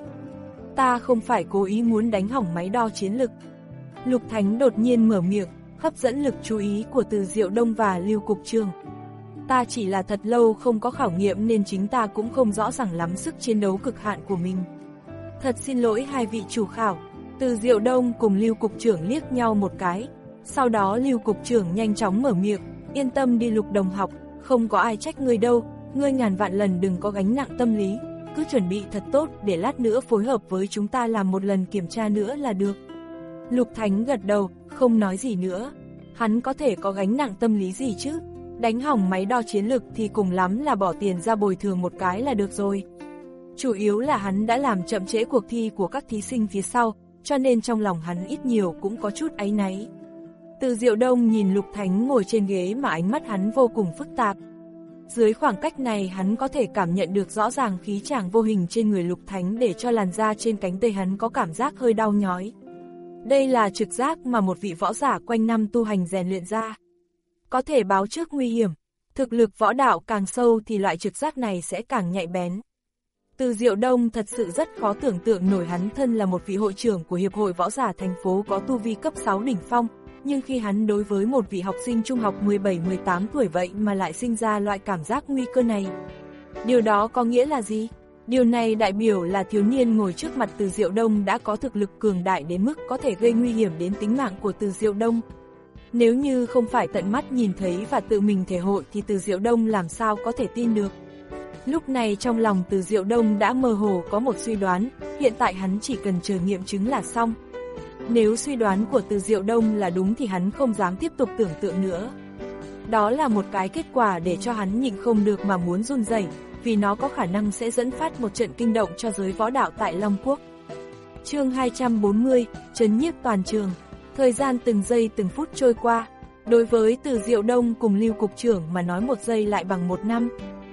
Ta không phải cố ý muốn đánh hỏng máy đo chiến lực. Lục Thánh đột nhiên mở miệng, hấp dẫn lực chú ý của Từ Diệu Đông và Lưu Cục trưởng. Ta chỉ là thật lâu không có khảo nghiệm nên chính ta cũng không rõ ràng lắm sức chiến đấu cực hạn của mình. Thật xin lỗi hai vị chủ khảo. Từ Diệu Đông cùng Lưu Cục trưởng liếc nhau một cái. Sau đó Lưu Cục trưởng nhanh chóng mở miệng, yên tâm đi Lục đồng học, không có ai trách ngươi đâu, ngươi ngàn vạn lần đừng có gánh nặng tâm lý, cứ chuẩn bị thật tốt để lát nữa phối hợp với chúng ta làm một lần kiểm tra nữa là được. Lục Thánh gật đầu, không nói gì nữa. Hắn có thể có gánh nặng tâm lý gì chứ? Đánh hỏng máy đo chiến lực thì cùng lắm là bỏ tiền ra bồi thường một cái là được rồi. Chủ yếu là hắn đã làm chậm trễ cuộc thi của các thí sinh phía sau, cho nên trong lòng hắn ít nhiều cũng có chút áy náy. Từ Diệu Đông nhìn Lục Thánh ngồi trên ghế mà ánh mắt hắn vô cùng phức tạp. Dưới khoảng cách này hắn có thể cảm nhận được rõ ràng khí chàng vô hình trên người Lục Thánh để cho làn da trên cánh tay hắn có cảm giác hơi đau nhói. Đây là trực giác mà một vị võ giả quanh năm tu hành rèn luyện ra. Có thể báo trước nguy hiểm, thực lực võ đạo càng sâu thì loại trực giác này sẽ càng nhạy bén. Từ Diệu Đông thật sự rất khó tưởng tượng nổi hắn thân là một vị hội trưởng của Hiệp hội Võ giả thành phố có tu vi cấp sáu đỉnh phong, nhưng khi hắn đối với một vị học sinh trung học mười bảy mười tám tuổi vậy mà lại sinh ra loại cảm giác nguy cơ này. Điều đó có nghĩa là gì? Điều này đại biểu là thiếu niên ngồi trước mặt Từ Diệu Đông đã có thực lực cường đại đến mức có thể gây nguy hiểm đến tính mạng của Từ Diệu Đông. Nếu như không phải tận mắt nhìn thấy và tự mình thể hội thì Từ Diệu Đông làm sao có thể tin được. Lúc này trong lòng Từ Diệu Đông đã mơ hồ có một suy đoán, hiện tại hắn chỉ cần chờ nghiệm chứng là xong. Nếu suy đoán của Từ Diệu Đông là đúng thì hắn không dám tiếp tục tưởng tượng nữa. Đó là một cái kết quả để cho hắn nhịn không được mà muốn run rẩy, vì nó có khả năng sẽ dẫn phát một trận kinh động cho giới võ đạo tại Long Quốc. Chương hai trăm bốn mươi, trấn nhiếp toàn trường. Thời gian từng giây từng phút trôi qua, đối với Từ Diệu Đông cùng Lưu Cục trưởng mà nói một giây lại bằng một năm.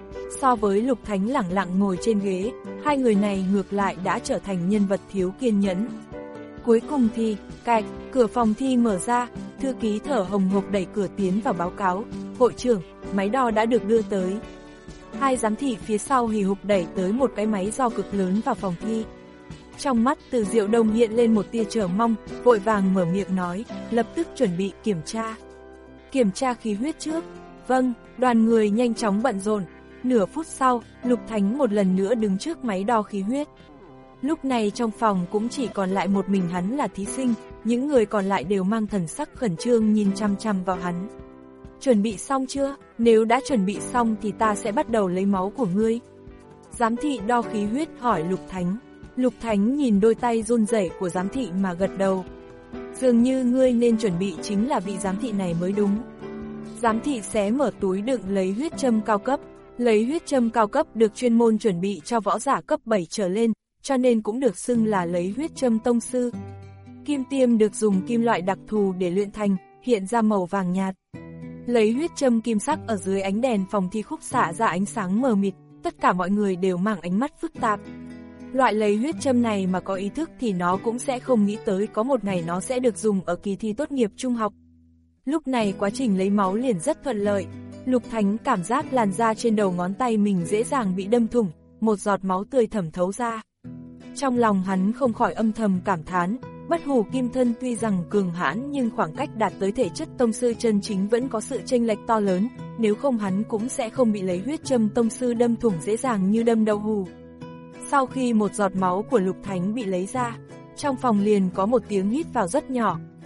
So với Lục Thánh lẳng lặng ngồi trên ghế, hai người này ngược lại đã trở thành nhân vật thiếu kiên nhẫn. Cuối cùng thì, cạch, cửa phòng thi mở ra, thư ký thở hồng hộc đẩy cửa tiến vào báo cáo, hội trưởng, máy đo đã được đưa tới. Hai giám thị phía sau hì hục đẩy tới một cái máy đo cực lớn vào phòng thi. Trong mắt Từ Diệu Đông hiện lên một tia chờ mong, vội vàng mở miệng nói, lập tức chuẩn bị kiểm tra. Kiểm tra khí huyết trước. Vâng, đoàn người nhanh chóng bận rộn. Nửa phút sau, Lục Thánh một lần nữa đứng trước máy đo khí huyết. Lúc này trong phòng cũng chỉ còn lại một mình hắn là thí sinh, những người còn lại đều mang thần sắc khẩn trương nhìn chăm chăm vào hắn. Chuẩn bị xong chưa? Nếu đã chuẩn bị xong thì ta sẽ bắt đầu lấy máu của ngươi. Giám thị đo khí huyết hỏi Lục Thánh. Lục Thánh nhìn đôi tay run rẩy của giám thị mà gật đầu. Dường như ngươi nên chuẩn bị chính là vị giám thị này mới đúng. Giám thị xé mở túi đựng lấy huyết châm cao cấp. Lấy huyết châm cao cấp được chuyên môn chuẩn bị cho võ giả cấp bảy trở lên, cho nên cũng được xưng là lấy huyết châm tông sư. Kim tiêm được dùng kim loại đặc thù để luyện thành, hiện ra màu vàng nhạt. Lấy huyết châm kim sắc ở dưới ánh đèn phòng thi khúc xạ ra ánh sáng mờ mịt, tất cả mọi người đều mang ánh mắt phức tạp. Loại lấy huyết châm này mà có ý thức thì nó cũng sẽ không nghĩ tới có một ngày nó sẽ được dùng ở kỳ thi tốt nghiệp trung học. Lúc này quá trình lấy máu liền rất thuận lợi. Lục Thánh cảm giác làn da trên đầu ngón tay mình dễ dàng bị đâm thủng, một giọt máu tươi thẩm thấu ra. Trong lòng hắn không khỏi âm thầm cảm thán, bất hủ kim thân tuy rằng cường hãn nhưng khoảng cách đạt tới thể chất tông sư chân chính vẫn có sự chênh lệch to lớn, nếu không hắn cũng sẽ không bị lấy huyết châm tông sư đâm thủng dễ dàng như đâm đậu hù. Sau khi một giọt máu của Lục Thánh bị lấy ra, trong phòng liền có một tiếng hít vào rất nhỏ,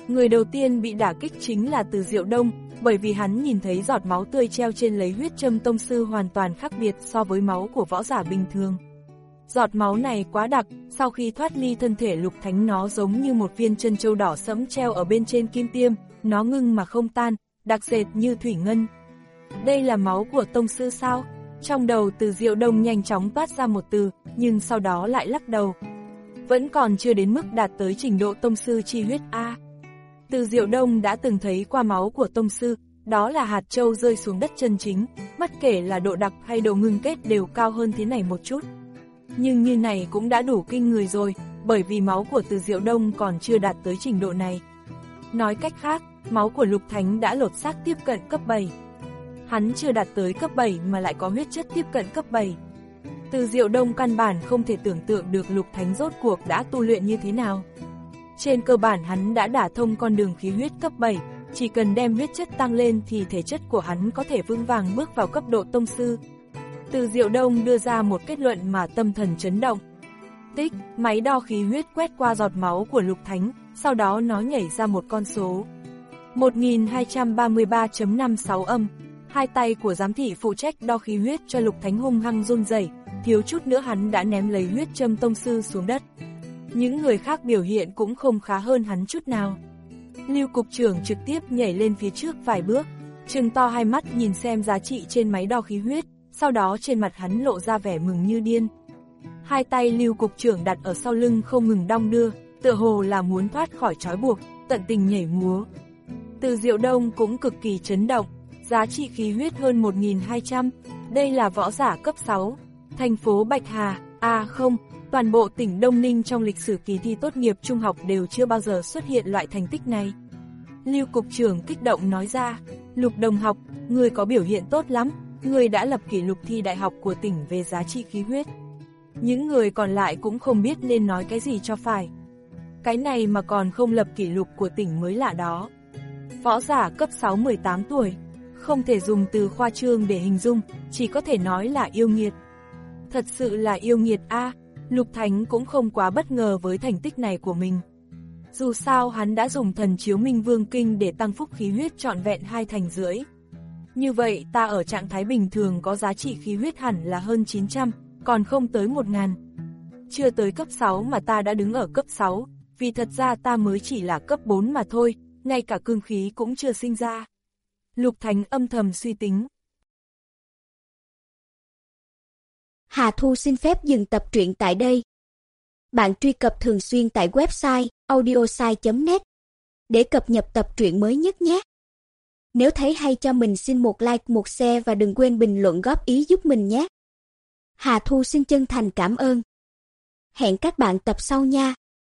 Người đầu tiên bị đả kích chính là Từ Diệu Đông, bởi vì hắn nhìn thấy giọt máu tươi treo trên lấy huyết châm tông sư hoàn toàn khác biệt so với máu của võ giả bình thường. Giọt máu này quá đặc, sau khi thoát ly thân thể Lục Thánh nó giống như một viên chân châu đỏ sẫm treo ở bên trên kim tiêm, nó ngưng mà không tan, đặc dệt như thủy ngân. Đây là máu của tông sư sao? Trong đầu Từ Diệu Đông nhanh chóng toát ra một từ, nhưng sau đó lại lắc đầu. Vẫn còn chưa đến mức đạt tới trình độ tông sư chi huyết A. Từ Diệu Đông đã từng thấy qua máu của tông sư, đó là hạt châu rơi xuống đất chân chính, bất kể là độ đặc hay độ ngưng kết đều cao hơn thế này một chút. Nhưng như này cũng đã đủ kinh người rồi, bởi vì máu của Từ Diệu Đông còn chưa đạt tới trình độ này. Nói cách khác, máu của Lục Thánh đã lột xác tiếp cận cấp bảy. Hắn chưa đạt tới cấp bảy mà lại có huyết chất tiếp cận cấp bảy. Từ Diệu Đông căn bản không thể tưởng tượng được Lục Thánh rốt cuộc đã tu luyện như thế nào. Trên cơ bản hắn đã đả thông con đường khí huyết cấp bảy, chỉ cần đem huyết chất tăng lên thì thể chất của hắn có thể vững vàng bước vào cấp độ tông sư. Từ Diệu Đông đưa ra một kết luận mà tâm thần chấn động. Tích, máy đo khí huyết quét qua giọt máu của Lục Thánh, sau đó nó nhảy ra một con số. một nghìn hai trăm ba mươi ba phẩy năm sáu âm. Hai tay của giám thị phụ trách đo khí huyết cho Lục Thánh hung hăng run rẩy, thiếu chút nữa hắn đã ném lấy huyết châm tông sư xuống đất. Những người khác biểu hiện cũng không khá hơn hắn chút nào. Lưu cục trưởng trực tiếp nhảy lên phía trước vài bước, trừng to hai mắt nhìn xem giá trị trên máy đo khí huyết, sau đó trên mặt hắn lộ ra vẻ mừng như điên. Hai tay Lưu cục trưởng đặt ở sau lưng không ngừng đong đưa, tựa hồ là muốn thoát khỏi trói buộc, tận tình nhảy múa. Từ Diệu Đông cũng cực kỳ chấn động, giá trị khí huyết hơn một nghìn hai trăm, đây là võ giả cấp sáu. Thành phố Bạch Hà, à không, toàn bộ tỉnh Đông Ninh trong lịch sử kỳ thi tốt nghiệp trung học đều chưa bao giờ xuất hiện loại thành tích này. Lưu cục trưởng kích động nói ra, Lục đồng học, người có biểu hiện tốt lắm, người đã lập kỷ lục thi đại học của tỉnh về giá trị khí huyết. Những người còn lại cũng không biết nên nói cái gì cho phải. Cái này mà còn không lập kỷ lục của tỉnh mới lạ đó. Võ giả cấp sáu mười tám tuổi, không thể dùng từ khoa trương để hình dung, chỉ có thể nói là yêu nghiệt. Thật sự là yêu nghiệt a. À, Lục Thánh cũng không quá bất ngờ với thành tích này của mình. Dù sao hắn đã dùng thần chiếu Minh Vương Kinh để tăng phúc khí huyết trọn vẹn hai thành rưỡi. Như vậy ta ở trạng thái bình thường có giá trị khí huyết hẳn là hơn chín trăm, còn không tới một nghìn. Chưa tới cấp sáu mà ta đã đứng ở cấp sáu, vì thật ra ta mới chỉ là cấp bốn mà thôi, ngay cả cương khí cũng chưa sinh ra. Lục Thánh âm thầm suy tính. Hà Thu xin phép dừng tập truyện tại đây. Bạn truy cập thường xuyên tại website audiosai chấm net để cập nhật tập truyện mới nhất nhé. Nếu thấy hay cho mình xin một like, một share và đừng quên bình luận góp ý giúp mình nhé. Hà Thu xin chân thành cảm ơn. Hẹn các bạn tập sau nha.